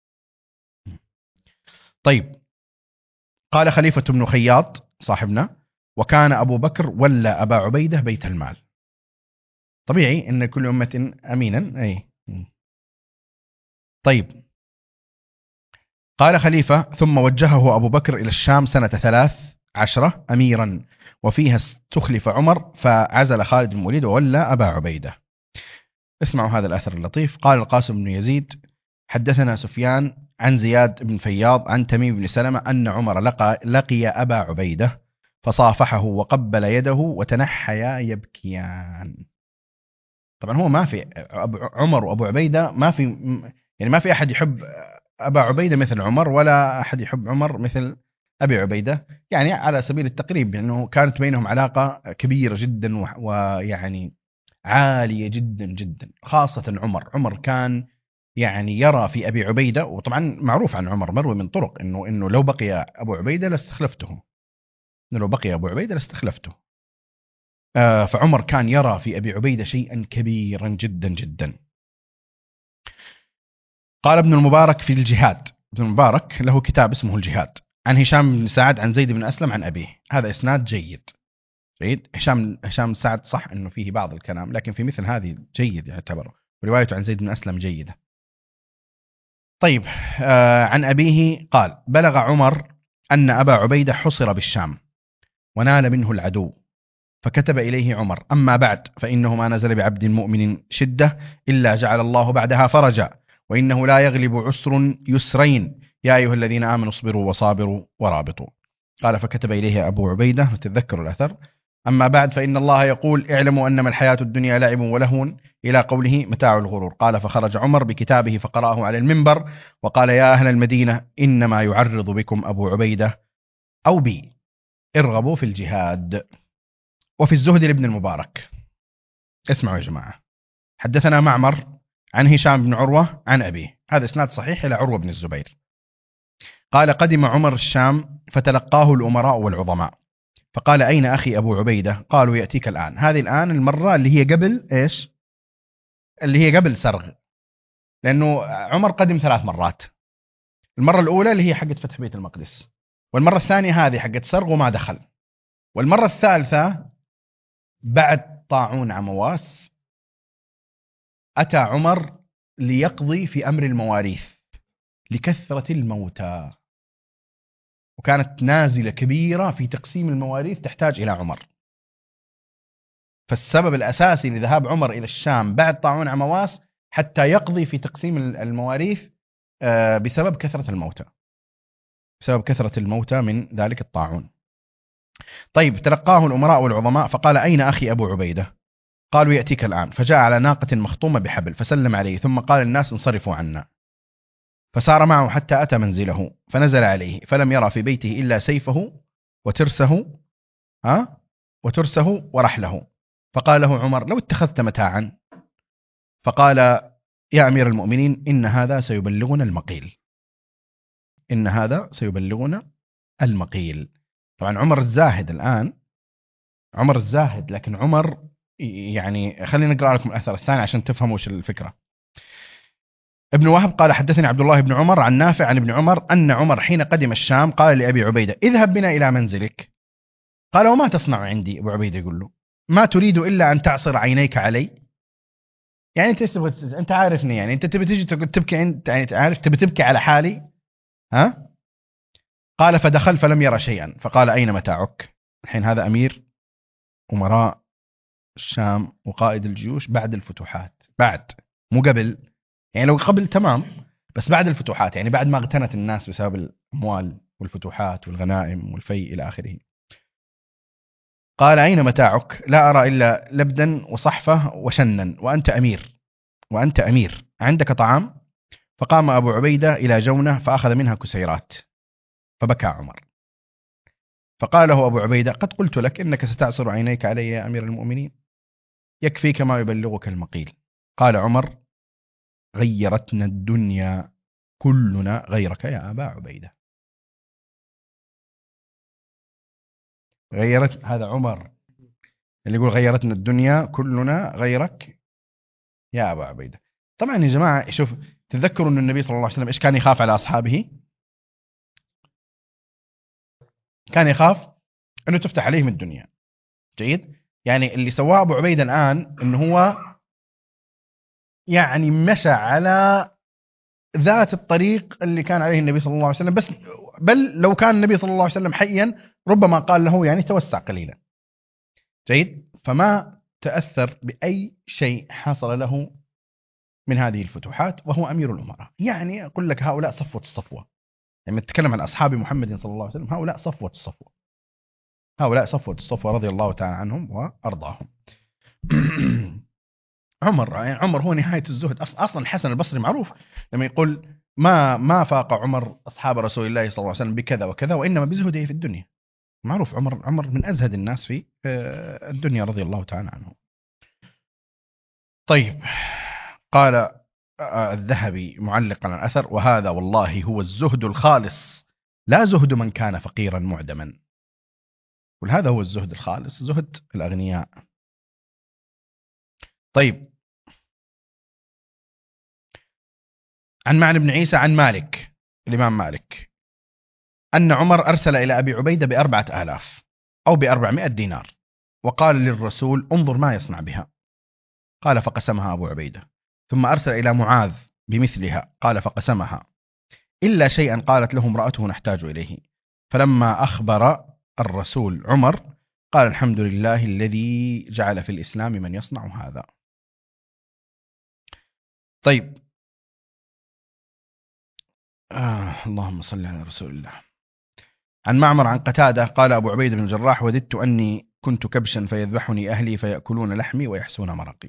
A: طيب، قال خليفة بن خياط صاحبنا: وكان أبو بكر ولى أبا عبيدة بيت المال. طبيعي إن كل أمة أمينا. أي. طيب، قال خليفة: ثم وجهه أبو بكر إلى الشام سنة 13 أميرا، وفيها استخلف عمر فعزل خالد بن الوليد وولى أبا عبيدة. اسمعوا هذا الأثر اللطيف. قال القاسم بن يزيد: حدثنا سفيان عن زياد بن فياض عن تميم بن سلمة أن عمر لقي أبا عبيدة فصافحه وقبل يده وتنحيا يبكيان. طبعا هو ما في عمر وأبو عبيدة ما في، يعني ما في أحد يحب أبا عبيدة مثل عمر، ولا أحد يحب عمر مثل أبي عبيدة. يعني على سبيل التقريب، لأنه يعني كانت بينهم علاقة كبيرة جدا ويعني عالية جدا جدا، خاصة عمر كان يعني يرى في أبي عبيدة، وطبعا معروف عن عمر مروي من طرق إنه لو بقي أبو عبيدة لاستخلفته، فعمر كان يرى في أبي عبيدة شيئا كبيرا جدا جدا. قال ابن المبارك في الجهاد، ابن المبارك له كتاب اسمه الجهاد، عن هشام بن سعد عن زيد بن أسلم عن أبيه. هذا إسناد جيد. هشام سعد صح أنه فيه بعض الكلام، لكن في مثل هذه جيد يعتبر، وروايته عن زيد بن أسلم جيدة. طيب، عن أبيه قال: بلغ عمر أن أبا عبيدة حصر بالشام ونال منه العدو، فكتب إليه عمر: أما بعد فإنه ما نزل بعبد مؤمن شدة إلا جعل الله بعدها فرجا، وإنه لا يغلب عسر يسرين، يا أيها الذين آمنوا اصبروا وصابروا ورابطوا. قال: فكتب إليه أبو عبيدة، وتذكروا الأثر: أما بعد فإن الله يقول: اعلموا أنما الحياة الدنيا لعب ولهو، إلى قوله: متاع الغرور. قال: فخرج عمر بكتابه فقرأه على المنبر وقال: يا أهل المدينة، إنما يعرض بكم أبو عبيدة أو بي، ارغبوا في الجهاد. وفي الزهد لابن المبارك. اسمعوا يا جماعة. حدثنا معمر عن هشام بن عروة عن أبيه، هذا إسناد صحيح إلى عروة بن الزبير. قال: قدم عمر الشام فتلقاه الأمراء والعظماء، فقال: أين أخي أبو عبيدة؟ قالوا: يأتيك الآن. هذه الآن المرة اللي هي قبل إيش؟ اللي هي قبل سرغ، لأنه عمر قدم 3 مرات. المرة الأولى اللي هي حقت فتح بيت المقدس، والمرة الثانية هذه حقت سرغ وما دخل، والمرة الثالثة بعد طاعون عمواس أتى عمر ليقضي في أمر المواريث لكثرة الموتى، وكانت نازلة كبيرة في تقسيم المواريث تحتاج إلى عمر. فالسبب الأساسي لذهاب عمر إلى الشام بعد طاعون عمواس حتى يقضي في تقسيم المواريث بسبب كثرة الموتى من ذلك الطاعون. طيب، تلقاه الأمراء والعظماء فقال: أين أخي أبو عبيدة؟ قالوا: يأتيك الآن. فجاء على ناقة مخطومة بحبل فسلم عليه، ثم قال الناس: انصرفوا عنا. فسار معه حتى أتى منزله فنزل عليه، فلم يرى في بيته إلا سيفه وترسه ورحله. فقال له عمر: لو اتخذت متاعا. فقال: يا أمير المؤمنين، إن هذا سيبلغنا المقيل. طبعا عمر الزاهد الآن، لكن عمر يعني خلينا نقرأ لكم الأثر الثاني عشان تفهموا وش الفكرة. ابن وهب قال: حدثني عبد الله بن عمر عن نافع عن ابن عمر أن عمر حين قدم الشام قال لأبي عبيدة: اذهب بنا إلى منزلك. قال: وما تصنع عندي؟ أبو عبيدة يقول له: ما تريد إلا أن تعصر عينيك علي؟ يعني أنت عارفني، يعني أنت تبي تجي تبكي، أنت يعني عارف تبي تبكي على حالي، ها؟ قال: فدخل فلم يرى شيئا، فقال: أين متاعك؟ الحين هذا أمير أمراء الشام وقائد الجيوش بعد الفتوحات، بعد، مو قبل. يعني لو قبل تمام، بس بعد الفتوحات، يعني بعد ما اغتنت الناس بسبب الأموال والفتوحات والغنائم والفيء إلى آخره. قال: أين متاعك؟ لا أرى إلا لبدا وصحفة وشنا، وأنت أمير عندك طعام؟ فقام أبو عبيدة إلى جونة فأخذ منها كسيرات، فبكى عمر. فقال له أبو عبيدة: قد قلت لك إنك ستعصر عينيك علي يا أمير المؤمنين، يكفيك ما يبلغك المقيل. قال عمر: غيرتنا الدنيا كلنا غيرك يا أبا عبيدة. غيرت، هذا عمر اللي يقول غيرتنا الدنيا كلنا غيرك يا أبا عبيدة. طبعا يا جماعة شوف، تذكروا أن النبي صلى الله عليه وسلم إيش كان يخاف على أصحابه؟ كان يخاف أنه تفتح عليهم الدنيا. جيد. يعني اللي سواه أبو عبيدة الآن أنه هو يعني مشى على ذات الطريق اللي كان عليه النبي صلى الله عليه وسلم، بل لو كان النبي صلى الله عليه وسلم حيا ربما قال له يعني توسع قليلا. جيد. فما تأثر بأي شيء حصل له من هذه الفتوحات وهو أمير الأمراء. يعني أقول لك هؤلاء صفوة الصفوة، يعني نتكلم عن أصحاب محمد صلى الله عليه وسلم، هؤلاء صفوة الصفوة، هؤلاء صفوة الصفوة رضي الله تعالى عنهم وأرضاهم. عمر هو نهاية الزهد. أصلا الحسن البصري معروف لما يقول ما فاق عمر أصحاب رسول الله صلى الله عليه وسلم بكذا وكذا، وإنما بزهده في الدنيا. معروف عمر من أزهد الناس في الدنيا رضي الله تعالى عنه. طيب، قال الذهبي معلقا على الأثر: وهذا والله هو الزهد الخالص، لا زهد من كان فقيرا معدما. وهذا هو الزهد الخالص، زهد الأغنياء. طيب، عن معن بن عيسى عن مالك، الإمام مالك، أن عمر أرسل إلى أبي عبيدة ب4,000 أو ب400 دينار، وقال للرسول: انظر ما يصنع بها. قال فقسمها أبو عبيدة. ثم أرسل إلى معاذ بمثلها، قال فقسمها، إلا شيئا قالت له امرأته نحتاج إليه. فلما أخبر الرسول عمر قال: الحمد لله الذي جعل في الإسلام من يصنع هذا. طيب، اللهم صل على رسول الله. عن معمر عن قتادة قال أبو عبيدة بن الجراح: وددت أني كنت كبشا فيذبحني أهلي فيأكلون لحمي ويحسون مرقي.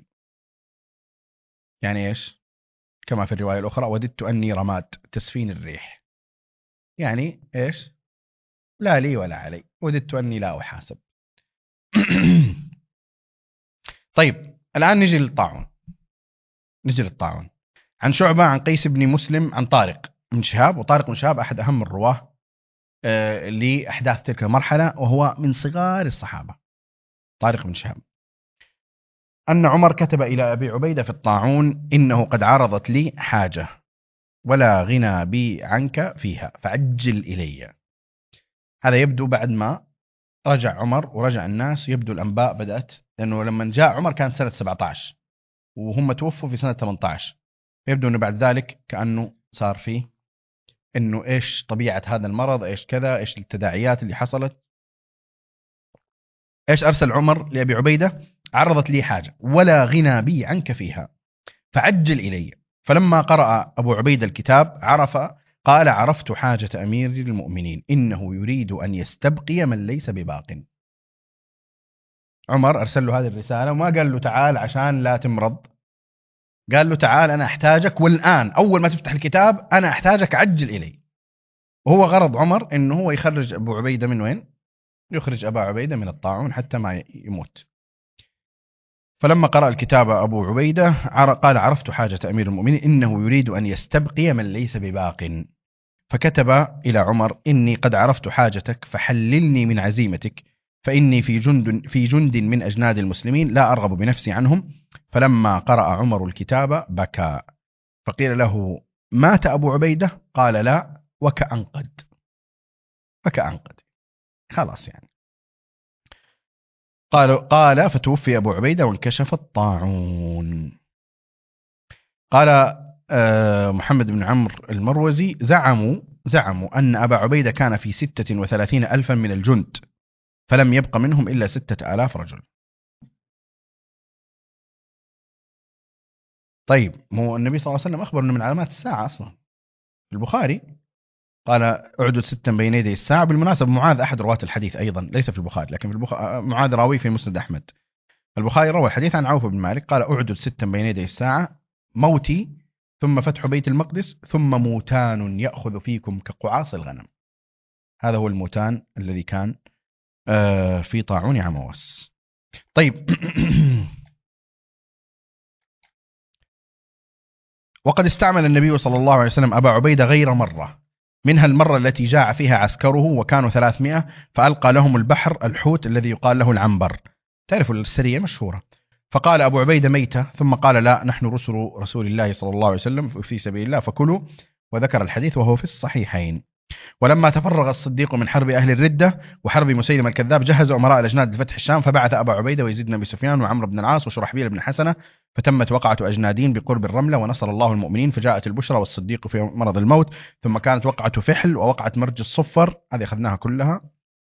A: يعني إيش؟ كما في الرواية الأخرى: وددت أني رماد تسفين الريح. يعني إيش؟ لا لي ولا علي، وددت أني لا أحاسب. طيب، الآن نجي للطاعون. عن شعبة عن قيس بن مسلم عن طارق بن شهاب، وطارق بن شهاب أحد أهم الرواه لأحداث تلك المرحلة، وهو من صغار الصحابة. طارق بن شهاب أن عمر كتب إلى أبي عبيدة في الطاعون: إنه قد عرضت لي حاجة ولا غنى بي عنك فيها فعجل إلي. هذا يبدو بعد ما رجع عمر ورجع الناس، يبدو الأنباء بدأت، لأنه لما جاء عمر كانت سنة 17 وهم توفوا في سنة 18. يبدو أنه بعد ذلك كأنه صار فيه إنه إيش طبيعة هذا المرض، إيش كذا، إيش التداعيات اللي حصلت. إيش أرسل عمر لأبي عبيدة: عرضت لي حاجة ولا غنى بي عنك فيها فعجل إلي. فلما قرأ أبو عبيدة الكتاب قال: عرفت حاجة أمير المؤمنين، إنه يريد أن يستبقي من ليس بباق. عمر أرسل له هذه الرسالة وما قال له تعال عشان لا تمرض، قال له تعال أنا أحتاجك، والآن أول ما تفتح الكتاب أنا أحتاجك، عجل إلي. وهو غرض عمر إنه هو يخرج أبو عبيدة من وين؟ يخرج أبا عبيدة من الطاعون حتى ما يموت. فلما قرأ الكتاب أبو عبيدة قال: عرفت حاجة أمير المؤمنين، إنه يريد أن يستبقي من ليس بباق. فكتب إلى عمر: إني قد عرفت حاجتك فحللني من عزيمتك، فإني في جند من أجناد المسلمين لا أرغب بنفسي عنهم. فلما قرأ عمر الكتاب بكى، فقيل له: مات أبو عبيدة؟ قال: لا، وكأنقد خلاص يعني. قال فتوفي أبو عبيدة وانكشف الطاعون. قال محمد بن عمرو المروزي: زعموا أن أبا عبيدة كان في 36,000 من الجند، فلم يبق منهم إلا 6,000 رجل. طيب، مو النبي صلى الله عليه وسلم أخبر أنه من علامات الساعة أصلا. البخاري قال: اعدد 6 بين يدي الساعة. بالمناسبة معاذ أحد رواة الحديث أيضا، ليس في البخاري لكن في معاذ راوي في مسند أحمد. البخاري روى الحديث عن عوف بن مالك قال: اعدد 6 بين يدي الساعة: موتي، ثم فتح بيت المقدس، ثم موتان يأخذ فيكم كقعاص الغنم. هذا هو الموتان الذي كان في طاعون عمواس. طيب، وقد استعمل النبي صلى الله عليه وسلم أبا عبيدة غير مرة منها المرة التي جاع فيها عسكره وكانوا 300 فألقى لهم البحر الحوت الذي يقال له العنبر. تعرفوا السرية مشهورة. فقال أبو عبيدة ميتة، ثم قال لا نحن رسول الله صلى الله عليه وسلم في سبيل الله فكلوا، وذكر الحديث وهو في الصحيحين. ولما تفرغ الصديق من حرب أهل الردة وحرب مسيلمة الكذاب جهز أمراء الأجناد لفتح الشام، فبعث أبا عبيدة ويزيد بن أبي سفيان وعمرو بن العاص وشرحبيل بن حسنة، فتمت وقعة أجنادين بقرب الرملة، ونصر الله المؤمنين، فجاءت البشرى والصديق في مرض الموت. ثم كانت وقعة فحل ووقعة مرج الصفر، هذه أخذناها كلها.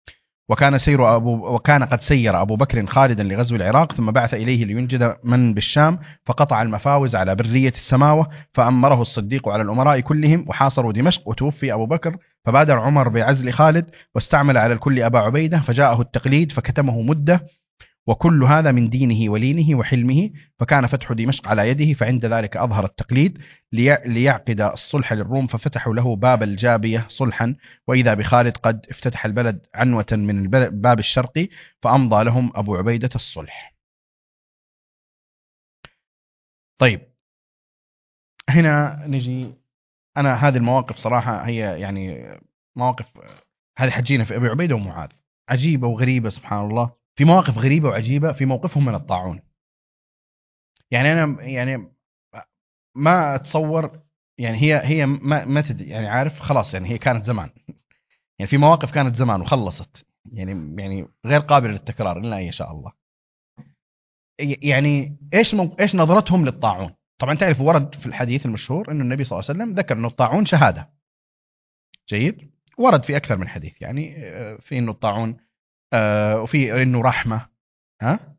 A: وكان قد سير أبو بكر خالدا لغزو العراق، ثم بعث إليه لينجد من بالشام، فقطع المفاوز على برية السماوة، فأمره الصديق على الأمراء كلهم وحاصروا دمشق. وتوفي أبو بكر، فبادر عمر بعزل خالد واستعمل على الكل أبا عبيدة، فجاءه التقليد فكتمه مدة، وكل هذا من دينه ولينه وحلمه، فكان فتح دمشق على يده. فعند ذلك أظهر التقليد ليعقد الصلح للروم، ففتحوا له باب الجابية صلحا، وإذا بخالد قد افتتح البلد عنوة من الباب الشرقي، فأمضى لهم أبو عبيدة الصلح. طيب هنا نجي، أنا هذه المواقف صراحة هي يعني مواقف، هذه حجينا في أبي عبيدة ومعاذ عجيبة وغريبة سبحان الله. في مواقف غريبة وعجيبة في موقفهم من الطاعون. يعني أنا يعني ما أتصور، يعني هي ما تدري، يعني عارف خلاص، يعني هي كانت زمان، يعني في مواقف كانت زمان وخلصت، يعني غير قابلة للتكرار إلا إن شاء الله. يعني إيش نظرتهم للطاعون؟ طبعا تعرف ورد في الحديث المشهور إنه النبي صلى الله عليه وسلم ذكر إنه الطاعون شهادة. جيد، ورد في أكثر من حديث، يعني في إنه الطاعون وفي إنه رحمة. ها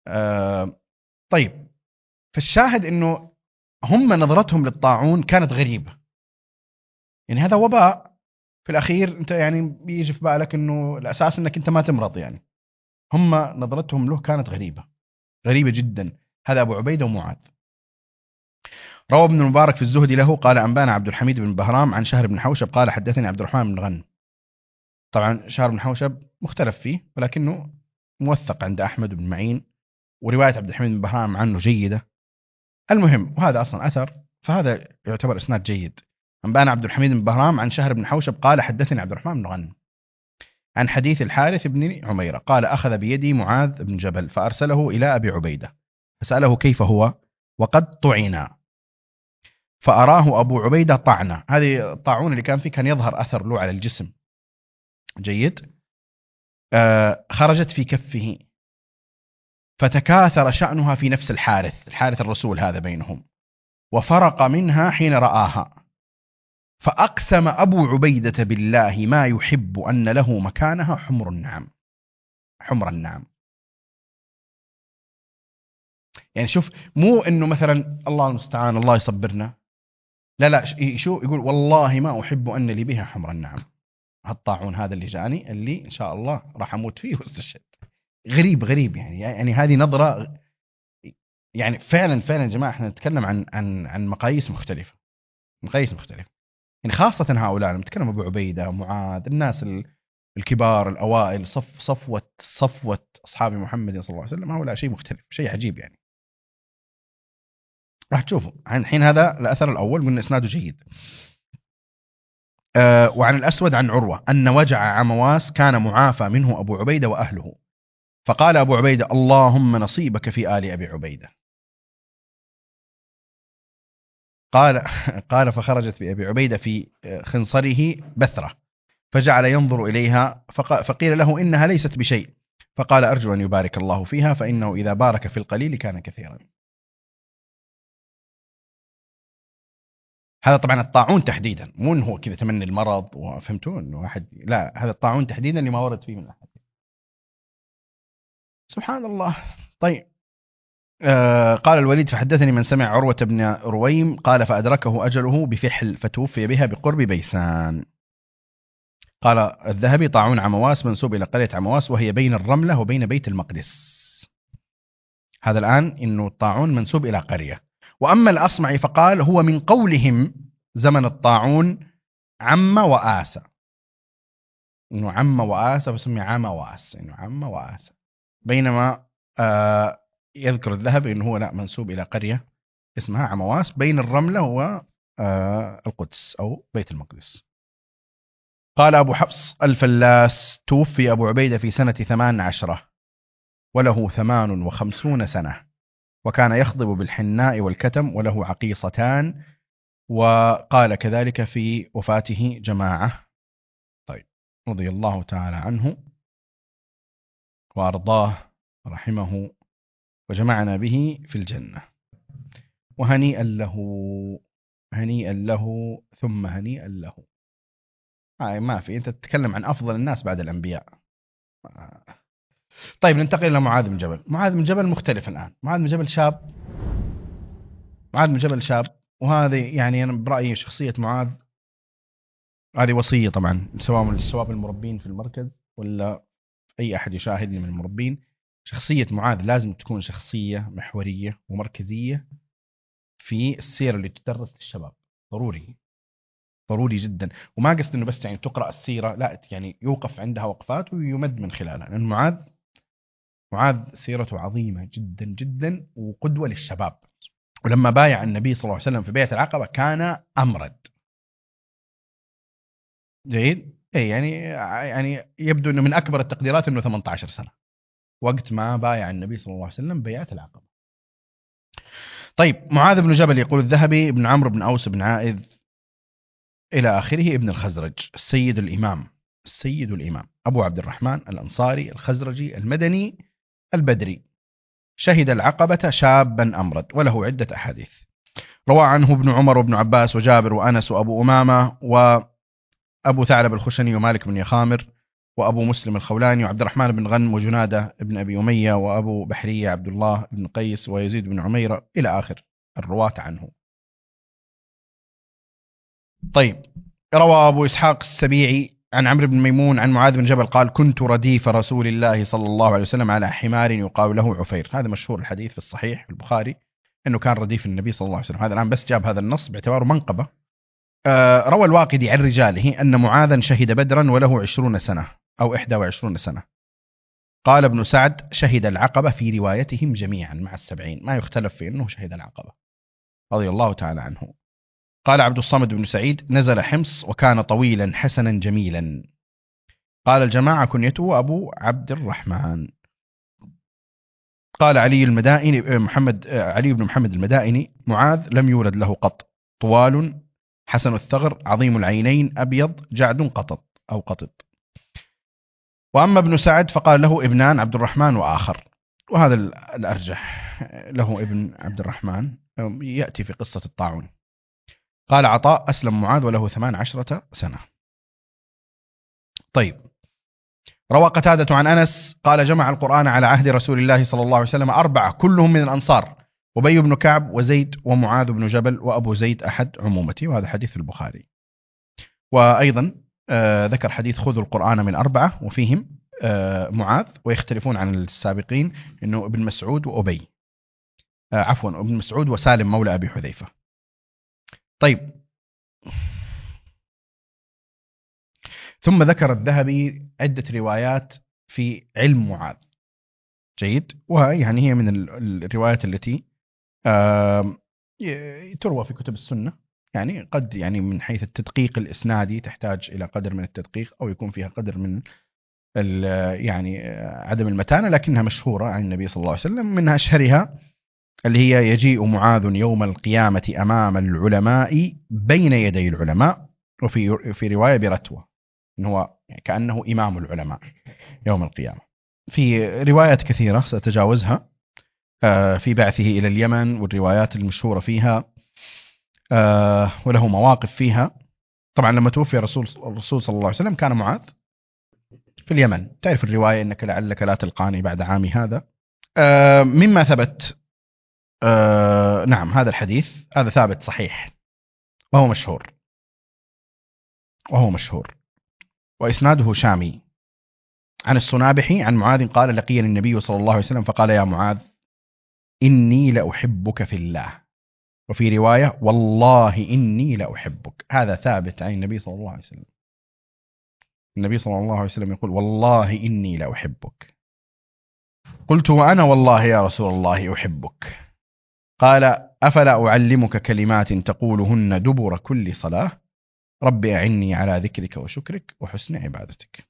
A: طيب، فالشاهد إنه هم نظرتهم للطاعون كانت غريبة. يعني هذا وباء في الأخير، أنت يعني بيجي في بالك إنه الأساس إنك أنت ما تمرض. يعني هم نظرتهم له كانت غريبة، غريبة جدا. هذا أبو عبيدة ومعاذ. روى ابن المبارك في الزهد له قال أنبانا عبد الحميد بن بهرام عن شهر بن حوشب قال حدثني عبد الرحمن بن غنم. طبعا شهر بن حوشب مختلف فيه، ولكنه موثق عند أحمد بن معين، ورواية عبد الحميد بن بهرام عنه جيدة. المهم، وهذا أصلا أثر، فهذا يعتبر إسناد جيد. أنبانا عبد الحميد بن بهرام عن شهر بن حوشب قال حدثني عبد الرحمن بن غنم عن حديث الحارث بن عميرة قال أخذ بيدي معاذ بن جبل فأرسله إلى أبي عبيدة فسأله كيف هو وقد طعنا، فأراه أبو عبيدة طعنة. هذه الطاعون اللي كان فيه كان يظهر أثر له على الجسم. جيد. خرجت في كفه فتكاثر شأنها في نفس الحارث الرسول هذا بينهم، وفرق منها حين رآها، فأقسم أبو عبيدة بالله ما يحب أن له مكانها حمر النعم. يعني شوف، مو إنه مثلا الله المستعان الله يصبرنا، لا شو يقول والله ما أحب أن لي بها حمر النعم. هالطاعون هذا اللي جاني اللي إن شاء الله راح أموت فيه واستشهد. غريب يعني هذه نظرة. يعني فعلا يا جماعة احنا نتكلم عن مقاييس مختلفة. يعني خاصة هؤلاء نتكلم أبو عبيدة معاذ، الناس الكبار الأوائل، صفوة أصحاب محمد صلى الله عليه وسلم، هؤلاء شيء مختلف، شيء عجيب. يعني راح تشوفوا الحين هذا الأثر الأول من إسناده جيد. وعن الأسود عن عروة أن وجع عمواس كان معافى منه أبو عبيدة وأهله، فقال أبو عبيدة اللهم نصيبك في آل أبي عبيدة. قال فخرجت بأبي عبيدة في خنصره بثرة، فجعل ينظر إليها، فقيل له إنها ليست بشيء، فقال أرجو أن يبارك الله فيها فإنه إذا بارك في القليل كان كثيرا. هذا طبعا الطاعون تحديدا، مو إنه هو كذا تمني المرض وفهمتوا إنه واحد، لا، هذا الطاعون تحديدا اللي ما ورد فيه من أحد. سبحان الله. طيب قال الوليد فحدثني من سمع عروة بن رويم قال فأدركه أجله بفحل فتوفي بها بقرب بيسان. قال الذهبي طاعون عمواس منسوب إلى قرية عمواس وهي بين الرملة وبين بيت المقدس. هذا الآن إنه الطاعون منسوب إلى قرية. وأما الأصمعي فقال هو من قولهم زمن الطاعون عم وآسى، إنه عم وآسى فسمي عام وآس، إنه عم وآسى. بينما يذكر الذهبي إنه هو لا، منسوب إلى قرية اسمها عمواس بين الرملة والقدس أو بيت المقدس. قال أبو حفص الفلاس: توفي أبو عبيدة في سنة 18 وله 58 سنة، وكان يخضب بالحناء والكتم وله عقيصتان، وقال كذلك في وفاته جماعة. طيب، رضي الله تعالى عنه وأرضاه رحمه وجمعنا به في الجنة، وهنيئا له، هنيئا له ثم هنيئا له. ما في، أنت تتكلم عن أفضل الناس بعد الأنبياء. طيب، ننتقل إلى معاذ بن جبل. معاذ بن جبل مختلف الآن. معاذ بن جبل شاب، معاذ بن جبل شاب، وهذه يعني أنا برأيي شخصية معاذ هذه وصية طبعا، سواء من الشباب المربين في المركز ولا أي أحد يشاهدني من المربين. شخصية معاذ لازم تكون شخصية محورية ومركزية في السيرة اللي تدرس للشباب. ضروري، ضروري جدا. وما قصد إنه بس يعني تقرأ السيرة، لا، يعني يوقف عندها وقفات ويمد من خلالها، لأن معاذ سيرته عظيمة جدا جدا وقدوة للشباب. ولما بايع النبي صلى الله عليه وسلم في بيعة العقبة كان أمرد. جيد. اي يعني يبدو انه من اكبر التقديرات انه 18 سنة وقت ما بايع النبي صلى الله عليه وسلم بيعة العقبة. طيب، معاذ بن جبل يقول الذهبي: ابن عمرو بن أوس بن عائذ إلى آخره، ابن الخزرج، السيد الإمام، السيد الإمام، أبو عبد الرحمن الأنصاري الخزرجي المدني البدري، شهد العقبة شابا أمرد، وله عدة أحاديث. روى عنه ابن عمر وابن عباس وجابر وأنس وأبو أمامة وأبو ثعلب الخشني ومالك بن يخامر وأبو مسلم الخولاني وعبد الرحمن بن غنم وجنادة بن أبي أمية وأبو بحرية عبد الله بن قيس ويزيد بن عميرة إلى آخر الرواة عنه. طيب، روى أبو إسحاق السبيعي عن عمرو بن ميمون عن معاذ بن جبل قال: كنت رديف رسول الله صلى الله عليه وسلم على حمار يقال له عفير. هذا مشهور الحديث في الصحيح البخاري أنه كان رديف النبي صلى الله عليه وسلم. هذا الآن بس جاب هذا النص باعتباره منقبة. روى الواقدي عن رجاله أن معاذا شهد بدرا وله 20 سنة أو 21 سنة. قال ابن سعد: شهد العقبة في روايتهم جميعا مع 70، ما يختلف في أنه شهد العقبة رضي الله تعالى عنه. قال عبد الصمد بن سعيد: نزل حمص وكان طويلا حسنا جميلا. قال الجماعة: كنيته أبو عبد الرحمن. قال علي بن محمد المدائني: معاذ لم يولد له قط، طوال حسن الثغر عظيم العينين أبيض جعد قطط أو قطط. وأما ابن سعد فقال له ابنان عبد الرحمن وآخر، وهذا الأرجح، له ابن عبد الرحمن يأتي في قصة الطاعون. قال عطاء: أسلم معاذ وله 18 سنة. طيب، روى قتادة عن أنس قال: جمع القرآن على عهد رسول الله صلى الله عليه وسلم 4 كلهم من الأنصار: أبي بن كعب وزيد ومعاذ بن جبل وأبو زيد أحد عمومتي. وهذا حديث البخاري. وأيضا ذكر حديث خذوا القرآن من 4 وفيهم معاذ، ويختلفون عن السابقين أنه ابن مسعود وأبي، عفوا ابن مسعود وسالم مولى أبي حذيفة. طيب، ثم ذكر الذهبي عدة روايات في علم معاذ. جيد. وهي يعني هي من الروايات التي تروى في كتب السنة، يعني قد يعني من حيث التدقيق الإسنادي تحتاج إلى قدر من التدقيق، أو يكون فيها قدر من يعني عدم المتانة، لكنها مشهورة عن النبي صلى الله عليه وسلم. من أشهرها اللي هي: يجيء معاذ يوم القيامة أمام العلماء بين يدي العلماء، وفي رواية برتوة إنه هو كأنه إمام العلماء يوم القيامة. في روايات كثيرة ستجاوزها في بعثه إلى اليمن، والروايات المشهورة فيها وله مواقف فيها. طبعا لما توفي الرسول صلى الله عليه وسلم كان معاذ في اليمن. تعرف الرواية: إنك لعلك لا تلقاني بعد عامي هذا. مما ثبت، نعم، هذا الحديث هذا ثابت صحيح وهو مشهور وإسناده شامي عن الصنابحي عن معاذ قال: لقيني النبي صلى الله عليه وسلم فقال: يا معاذ إني لأحبك في الله. وفي رواية: والله إني لأحبك. هذا ثابت عن النبي صلى الله عليه وسلم. النبي صلى الله عليه وسلم يقول: والله إني لأحبك. قلت: وأنا والله يا رسول الله أحبك. قال: أفلا أعلمك كلمات تقولهن دبر كل صلاة؟ ربي أعني على ذكرك وشكرك وحسن عبادتك.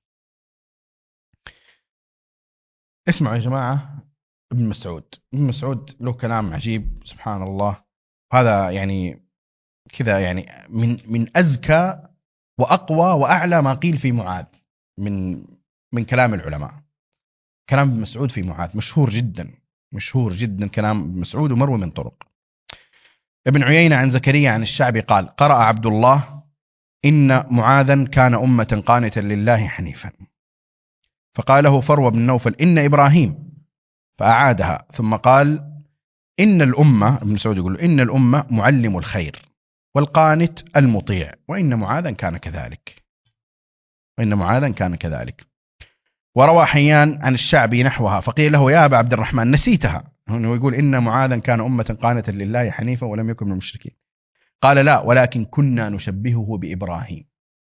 A: اسمعوا يا جماعة، ابن مسعود له كلام عجيب سبحان الله. هذا يعني كذا يعني من أزكى وأقوى وأعلى ما قيل في معاذ من كلام العلماء. كلام ابن مسعود في معاذ مشهور جدا كلام ابن مسعود ومروي من طرق. ابن عيينة عن زكريا عن الشعبي قال: قرأ عبد الله: إن معاذا كان أمة قانتا لله حنيفا. فقاله فروة بن نوفل: إن إبراهيم، فأعادها ثم قال: إن الأمة، ابن مسعود يقول: إن الأمة معلم الخير والقانت المطيع، وإن معاذا كان كذلك. وروى حيان عن الشعبي نحوها، فقيل له: يا أبا عبد الرحمن نسيتها. هو يقول: إن معاذا كان أمة قانتا لله حنيفا ولم يكن من المشركين. قال: لا، ولكن كنا نشبهه بإبراهيم.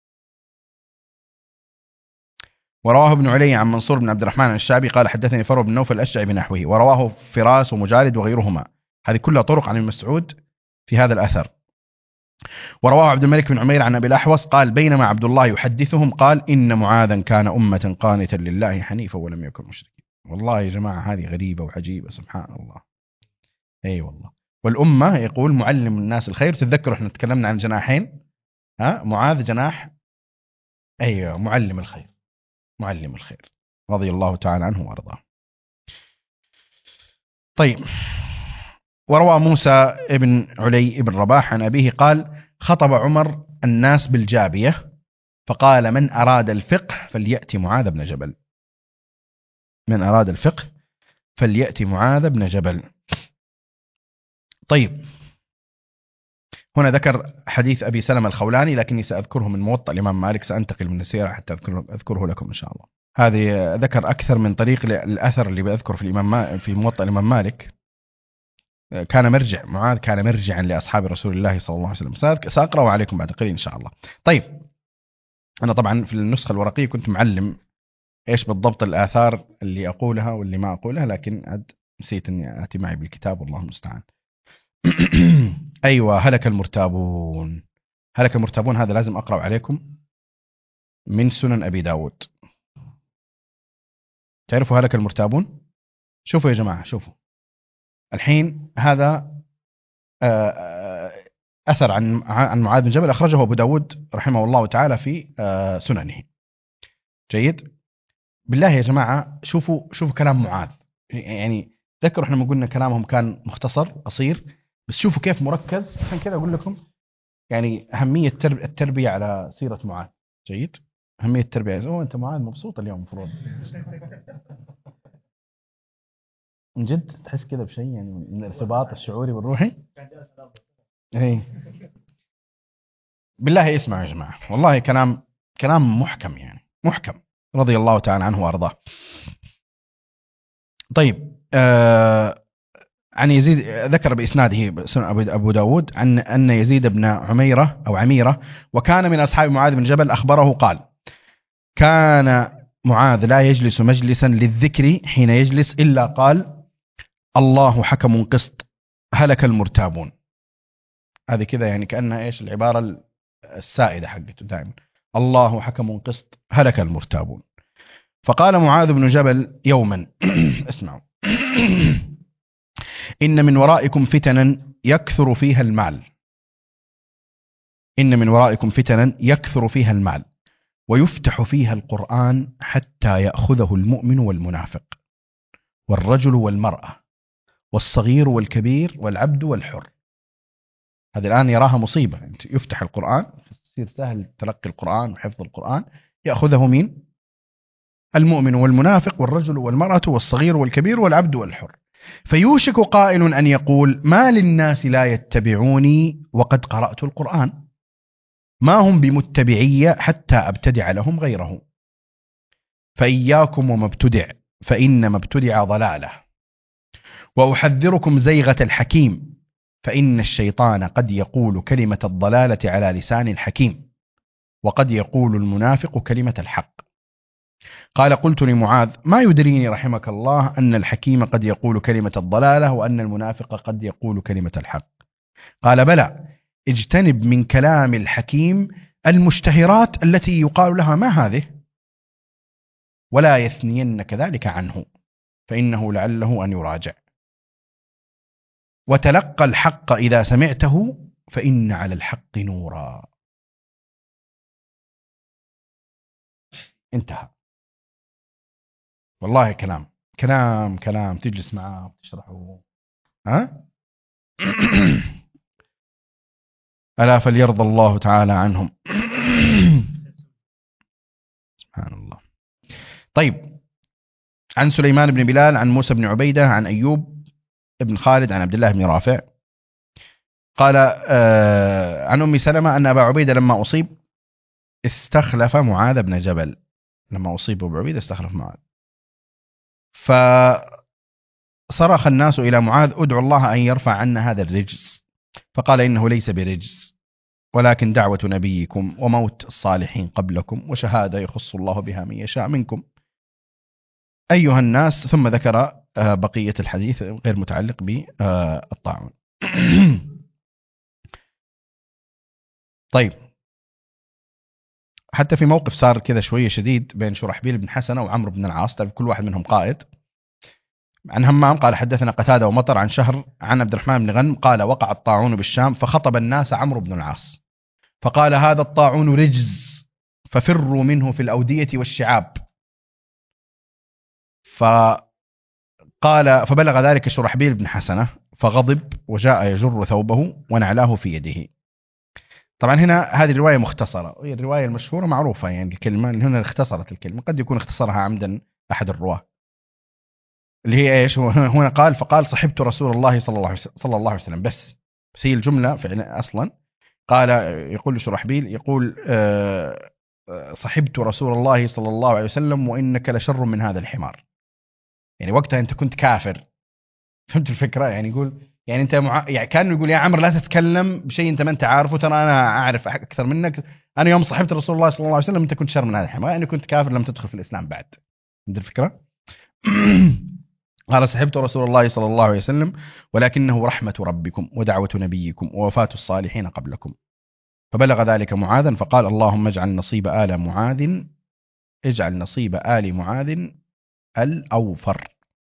A: ورواه ابن علي عن منصور بن عبد الرحمن عن الشعبي قال: حدثني فروة بن نوفل الأشجعي بنحوه. ورواه فراس ومجالد وغيرهما. هذه كلها طرق عن المسعود في هذا الأثر. ورواه عبد الملك بن عمير عن أبي الأحوص قال: بينما عبد الله يحدثهم قال: إن معاذا كان أمة قانتا لله حنيفا ولم يكن مشركين. والله يا جماعة هذه غريبة وعجيبة سبحان الله. أي والله. والأمة يقول معلم الناس الخير. تتذكروا احنا تكلمنا عن جناحين، معاذ جناح أيوة معلم الخير رضي الله تعالى عنه وأرضاه. طيب. وروى موسى ابن علي ابن رباح عن أبيه قال: خطب عمر الناس بالجابية فقال: من أراد الفقه فليأتي معاذ بن جبل. طيب. هنا ذكر حديث أبي سلمة الخولاني، لكني سأذكره من موطأ الإمام مالك، سأنتقل من السيرة حتى أذكره لكم إن شاء الله. هذه ذكر أكثر من طريق الأثر اللي بأذكر في موطأ الإمام مالك. معاذ كان مرجعا لأصحاب رسول الله صلى الله عليه وسلم. سأقرأ عليكم بعد قليل إن شاء الله. طيب. أنا طبعا في النسخة الورقية كنت معلم إيش بالضبط الآثار اللي أقولها واللي ما أقولها، لكن نسيت أني آتي معي بالكتاب والله المستعان. أيوة. هلك المرتابون هذا لازم أقرأ عليكم من سنن أبي داود. تعرفوا هلك المرتابون؟ شوفوا يا جماعة، شوفوا الحين هذا أثر عن معاذ بن جبل أخرجه أبو داود رحمه الله تعالى في سننه. جيد. بالله يا جماعة شوفوا كلام معاذ. يعني ذكروا احنا ما قلنا كلامهم كان مختصر قصير، بس شوفوا كيف مركز. عشان كذا أقول لكم يعني أهمية التربية على سيرة معاذ. جيد. أهمية التربية. أنت معاذ مبسوط اليوم مفروض من جد تحس كذا بشيء يعني من الارتباط الشعوري والروحي. بالله اسمعوا يا جماعة، والله كلام محكم، يعني محكم رضي الله تعالى عنه وأرضاه. طيب. عن يزيد ذكر بإسناده أبو داود أن يزيد بن عميرة وكان من أصحاب معاذ بن جبل أخبره قال: كان معاذ لا يجلس مجلسا للذكر حين يجلس إلا قال: الله حكم قسط هلك المرتابون. هذه كذا يعني كأنها إيش العبارة السائدة حقته دائما: الله حكم قسط هلك المرتابون. فقال معاذ بن جبل يوما اسمعوا: إن من ورائكم فتنا يكثر فيها المال ويفتح فيها القرآن حتى يأخذه المؤمن والمنافق والرجل والمرأة والصغير والكبير والعبد والحر. هذا الآن يراها مصيبة. يفتح القرآن يصير سهل تلقي القرآن وحفظ القرآن، يأخذه مين؟ المؤمن والمنافق والرجل والمرأة والصغير والكبير والعبد والحر. فيوشك قائل أن يقول: ما للناس لا يتبعوني وقد قرأت القرآن؟ ما هم بمتبعية حتى أبتدع لهم غيره. فإياكم وما ابتدع، فإنما ابتدع ضلاله. وأحذركم زيغة الحكيم، فإن الشيطان قد يقول كلمة الضلالة على لسان الحكيم، وقد يقول المنافق كلمة الحق. قال: قلت لمعاذ: ما يدريني رحمك الله أن الحكيم قد يقول كلمة الضلالة وأن المنافق قد يقول كلمة الحق؟ قال: بلى، اجتنب من كلام الحكيم المشتهرات التي يقال لها ما هذه، ولا يثنين كذلك عنه فإنه لعله أن يراجع. وتلقى الحق إذا سمعته فإن على الحق نورا. انتهى. والله كلام تجلس معاه وتشرحه. ها ألا فليرضى الله تعالى عنهم. سبحان الله. طيب، عن سليمان بن بلال عن موسى بن عبيدة عن أيوب بن خالد عن عبد الله بن رافع قال عن أم سلمة أن أبا عبيدة لما أصيب استخلف معاذ بن جبل. لما أصيب أبو عبيدة استخلف معاذ، فصرخ الناس إلى معاذ: ادعو الله أن يرفع عنا هذا الرجس. فقال: إنه ليس برجس، ولكن دعوة نبيكم وموت الصالحين قبلكم وشهادة يخص الله بها من يشاء منكم أيها الناس. ثم ذكر بقية الحديث غير متعلق بالطاعون. طيب، حتى في موقف صار كذا شوية شديد بين شرحبيل بن حسنة وعمرو بن العاص، كل واحد منهم قائد. عن همام قال: حدثنا قتادة ومطر عن شهر عن عبد الرحمن بن غنم قال: وقع الطاعون بالشام فخطب الناس عمرو بن العاص فقال: هذا الطاعون رجز ففروا منه في الأودية والشعاب. فبلغ ذلك شرحبيل بن حسنة فغضب وجاء يجر ثوبه ونعلاه في يده. طبعا هنا هذه الرواية مختصرة، هي الرواية المشهورة معروفة، يعني الكلمة اللي هنا اختصرت الكلمة، قد يكون اختصرها عمدا أحد الرواة، اللي هي ايش؟ هنا قال: فقال: صحبت رسول الله صلى الله عليه وسلم. بس هي الجملة فعلا أصلا قال، يقول شرحبيل، يقول صحبت رسول الله صلى الله عليه وسلم وإنك لشر من هذا الحمار. يعني وقتها أنت كنت كافر، فهمت الفكرة؟ يعني يقول يعني أنت يعني كان يقول يا عمرو لا تتكلم بشيء أنت ما أنت عارفه، ترى أنا أعرف أكثر منك. أنا يوم صحبت رسول الله صلى الله عليه وسلم أنت كنت شر من هذا الحمار، يعني كنت كافر لم تدخل في الإسلام بعد. فهمت الفكرة؟ قال: صحبت رسول الله صلى الله عليه وسلم ولكنه رحمة ربكم ودعوة نبيكم ووفاة الصالحين قبلكم. فبلغ ذلك معاذا فقال: اللهم اجعل نصيب آل معاذ الأوفر.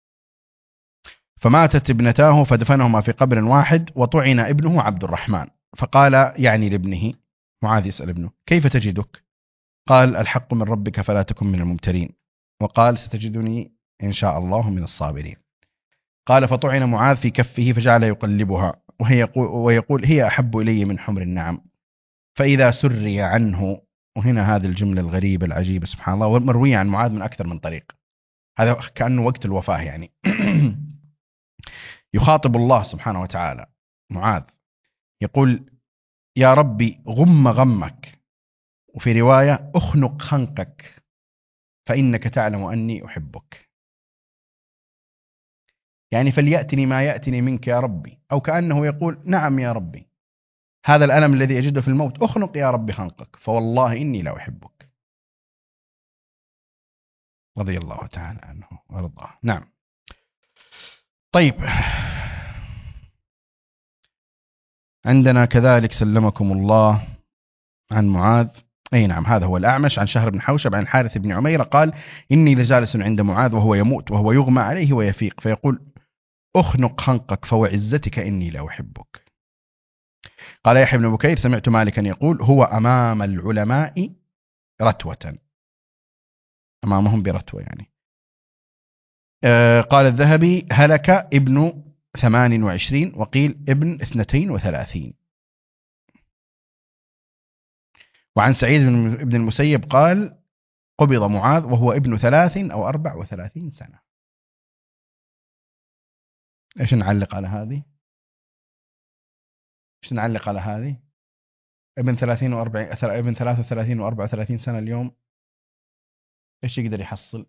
A: فماتت ابنتاه فدفنهما في قبر واحد وطعن ابنه عبد الرحمن. فقال يعني لابنه، معاذ يسأل ابنه: كيف تجدك؟ قال: الحق من ربك فلا تكن من الممترين. وقال: ستجدني إن شاء الله من الصابرين. قال: فطعن معاذ في كفه فجعل يقلبها ويقول: هي أحب إلي من حمر النعم. فإذا سري عنه، وهنا هذه الجملة الغريبة العجيبة سبحان الله، ومروية عن معاذ من أكثر من طريق، هذا كأنه وقت الوفاة يعني. يخاطب الله سبحانه وتعالى معاذ يقول: يا ربي غم غمك، وفي رواية أخنق خنقك، فإنك تعلم أني أحبك. يعني فليأتني ما يأتني منك يا ربي، أو كأنه يقول: نعم يا ربي، هذا الألم الذي أجده في الموت أخنق يا ربي خنقك، فوالله إني لا أحبك. رضي الله تعالى عنه وارضاه. نعم. طيب، عندنا كذلك سلمكم الله عن معاذ، أي نعم، هذا هو الأعمش عن شهر بن حوشب عن الحارث بن عمير قال: إني لجالس عند معاذ وهو يموت وهو يغمى عليه ويفيق، فيقول: أخنق خنقك فوعزتك إني لا أحبك. قال يحيى بن بكير: سمعت مالكا يقول: هو أمام العلماء رتوة، أمامهم برتوة يعني. قال الذهبي: هلك ابن 28 وقيل ابن 32. وعن سعيد بن المسيب قال: قبض معاذ وهو ابن 33 أو 34 سنة. إيش نعلق على هذه؟ ابن 30 و40، ابن 33 و34 سنة اليوم إيش يقدر يحصل؟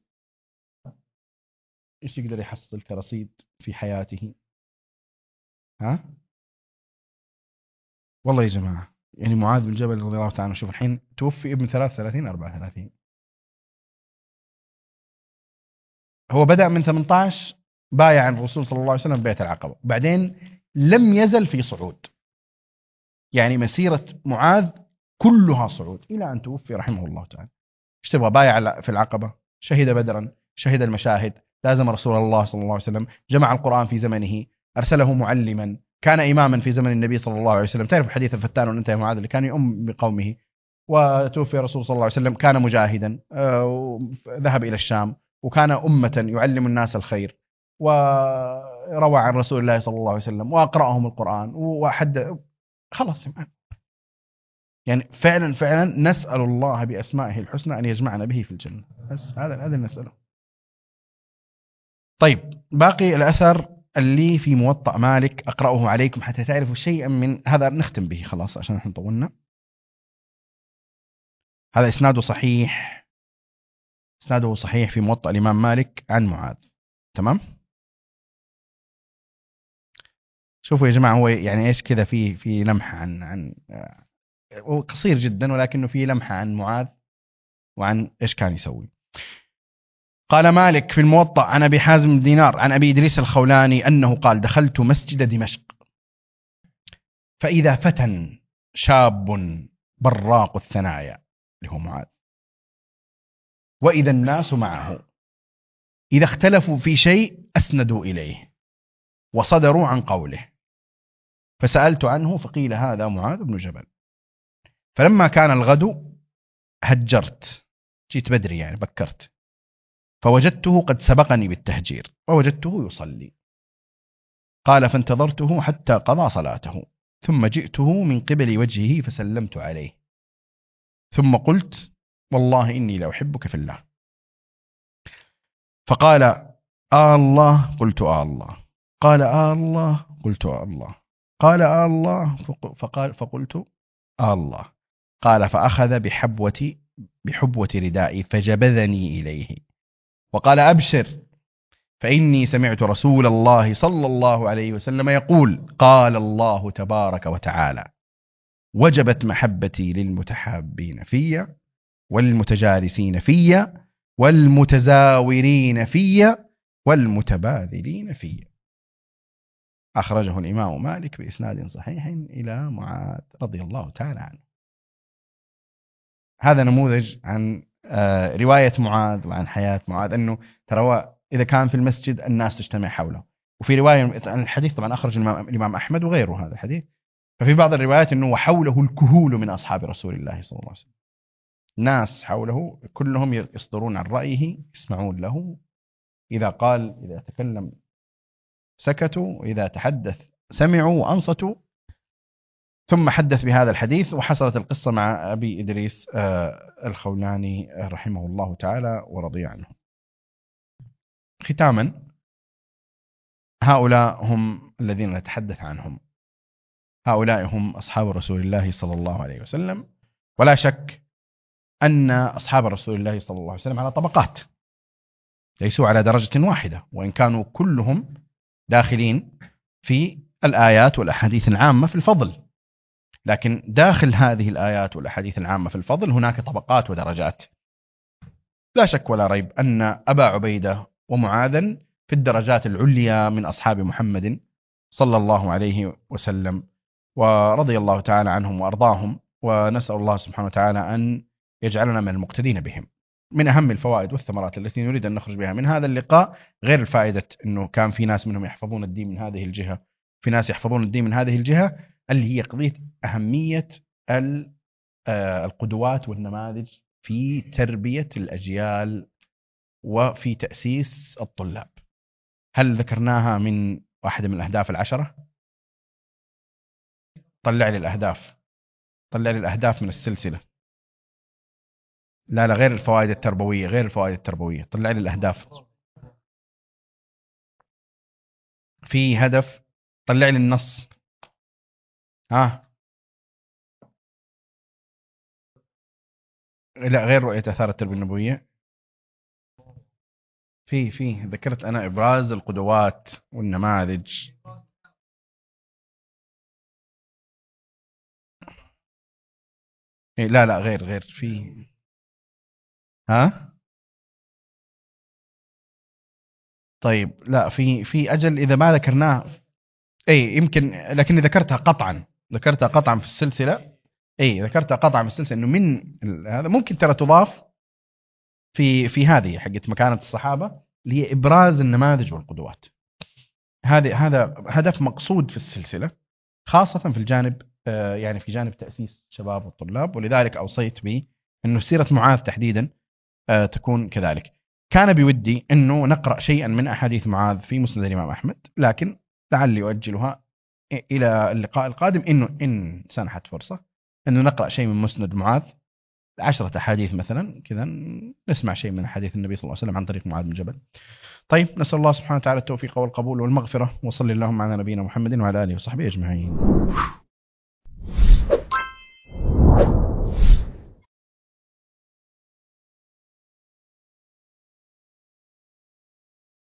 A: إيش يقدر يحصل كرصيد في حياته؟ ها؟ والله يا جماعة، يعني معاذ بن جبل رضي الله تعالى عنه، شوف الحين توفي ابن 33 34، هو بدأ من 18 بايع الرسول صلى الله عليه وسلم بيت العقبة، بعدين لم يزل في صعود. يعني مسيرة معاذ كلها صعود إلى أن توفي رحمه الله تعالى. ايش تبغى؟ بايع في العقبة، شهد بدرا، شهد المشاهد، لازم رسول الله صلى الله عليه وسلم، جمع القرآن في زمنه، أرسله معلما، كان إماما في زمن النبي صلى الله عليه وسلم. تعرف حديث الفتان وانتهى معاذ اللي كان يؤم بقومه، وتوفي رسول صلى الله عليه وسلم، كان مجاهدا، ذهب إلى الشام وكان أمة يعلم الناس الخير، وروى عن رسول الله صلى الله عليه وسلم وأقرأهم القرآن وحد. خلاص يعني فعلا فعلا نسأل الله بأسمائه الحسنى أن يجمعنا به في الجنة، بس هذا نسأله. طيب باقي الأثر اللي في موطأ مالك أقرأه عليكم حتى تعرفوا شيئا من هذا، نختم به خلاص عشان احنا طولنا. هذا إسناده صحيح، إسناده صحيح في موطأ الإمام مالك عن معاذ. تمام. شوفوا يا جماعة، هو يعني إيش كذا في لمحة عن هو قصير جدا ولكنه في لمحة عن معاذ وعن إيش كان يسوي. قال مالك في الموطأ عن أبي حازم دينار عن أبي إدريس الخولاني أنه قال: دخلت مسجد دمشق فإذا فتى شاب براق الثنايا اللي هو معاذ، وإذا الناس معه، إذا اختلفوا في شيء أسندوا إليه وصدروا عن قوله، فسألت عنه فقيل هذا معاذ بن جبل. فلما كان الغد هجرت، جيت بدري يعني بكرت، فوجدته قد سبقني بالتهجير ووجدته يصلي. قال: فانتظرته حتى قضى صلاته، ثم جئته من قبل وجهه فسلمت عليه، ثم قلت: والله إني لأحبك في الله. فقال: الله. قلت: الله. قال: الله. قلت: الله. قال: الله. فقلت: الله. قال: فأخذ بحبوة ردائي فجبذني إليه وقال: أبشر، فإني سمعت رسول الله صلى الله عليه وسلم يقول: قال الله تبارك وتعالى: وجبت محبتي للمتحابين في والمتجالسين في والمتزاورين في والمتباذلين في. أخرجه الإمام مالك بإسناد صحيح إلى معاذ رضي الله تعالى عنه. هذا نموذج عن رواية معاذ وعن حياة معاذ، أنه ترى إذا كان في المسجد الناس تجتمع حوله. وفي رواية عن الحديث طبعا أخرج الإمام أحمد وغيره هذا الحديث، ففي بعض الروايات أنه وحوله الكهول من أصحاب رسول الله صلى الله عليه وسلم، ناس حوله كلهم يصدرون عن رأيه، يسمعون له، إذا قال إذا تكلم سكتوا، وإذا تحدث سمعوا وأنصتوا. ثم حدث بهذا الحديث، وحصلت القصة مع أبي إدريس الخولاني رحمه الله تعالى ورضي عنه. ختاما، هؤلاء هم الذين نتحدث عنهم، هؤلاء هم أصحاب رسول الله صلى الله عليه وسلم. ولا شك أن أصحاب رسول الله صلى الله عليه وسلم على طبقات، ليسوا على درجة واحدة، وإن كانوا كلهم داخلين في الآيات والأحاديث العامة في الفضل، لكن داخل هذه الآيات والأحاديث العامة في الفضل هناك طبقات ودرجات. لا شك ولا ريب أن أبا عبيدة ومعاذا في الدرجات العليا من أصحاب محمد صلى الله عليه وسلم، ورضي الله تعالى عنهم وأرضاهم، ونسأل الله سبحانه وتعالى أن يجعلنا من المقتدين بهم. من أهم الفوائد والثمرات التي نريد أن نخرج بها من هذا اللقاء، غير الفائدة أنه كان في ناس منهم يحفظون الدين من هذه الجهة، في ناس يحفظون الدين من هذه الجهة، اللي هي قضية أهمية القدوات والنماذج في تربية الأجيال وفي تأسيس الطلاب. هل ذكرناها من واحدة من الأهداف 10؟ طلع لي الأهداف، طلع لي الأهداف من السلسلة. لا غير الفوائد التربوية، غير الفوائد التربوية، طلع لي الأهداف. في هدف، طلع لي النص. لا غير رؤية آثار التربية النبوية. في ذكرت أنا إبراز القدوات والنماذج. لا غير في طيب لا في أجل إذا ما ذكرناه يمكن، لكن ذكرتها قطعا في السلسلة. اي ذكرتها قطعا في السلسله، انه من هذا ممكن ترى تضاف في هذه حقت مكانه الصحابه، اللي هي ابراز النماذج والقدوات. هذا هدف مقصود في السلسله، خاصه في الجانب يعني في جانب تاسيس الشباب والطلاب. ولذلك اوصيت به انه سيره معاذ تحديدا تكون كذلك. كان بودي انه نقرا شيئا من احاديث معاذ في مسند الامام احمد، لكن لعلي اؤجلها الى اللقاء القادم، انه ان سنحت فرصه انه نقرا شيء من مسند معاذ، 10 احاديث مثلا كذا، نسمع شيء من احاديث النبي صلى الله عليه وسلم عن طريق معاذ بن جبل. طيب، نسال الله سبحانه وتعالى التوفيق والقبول والمغفره، وصلي اللهم على نبينا محمد وعلى اله وصحبه اجمعين.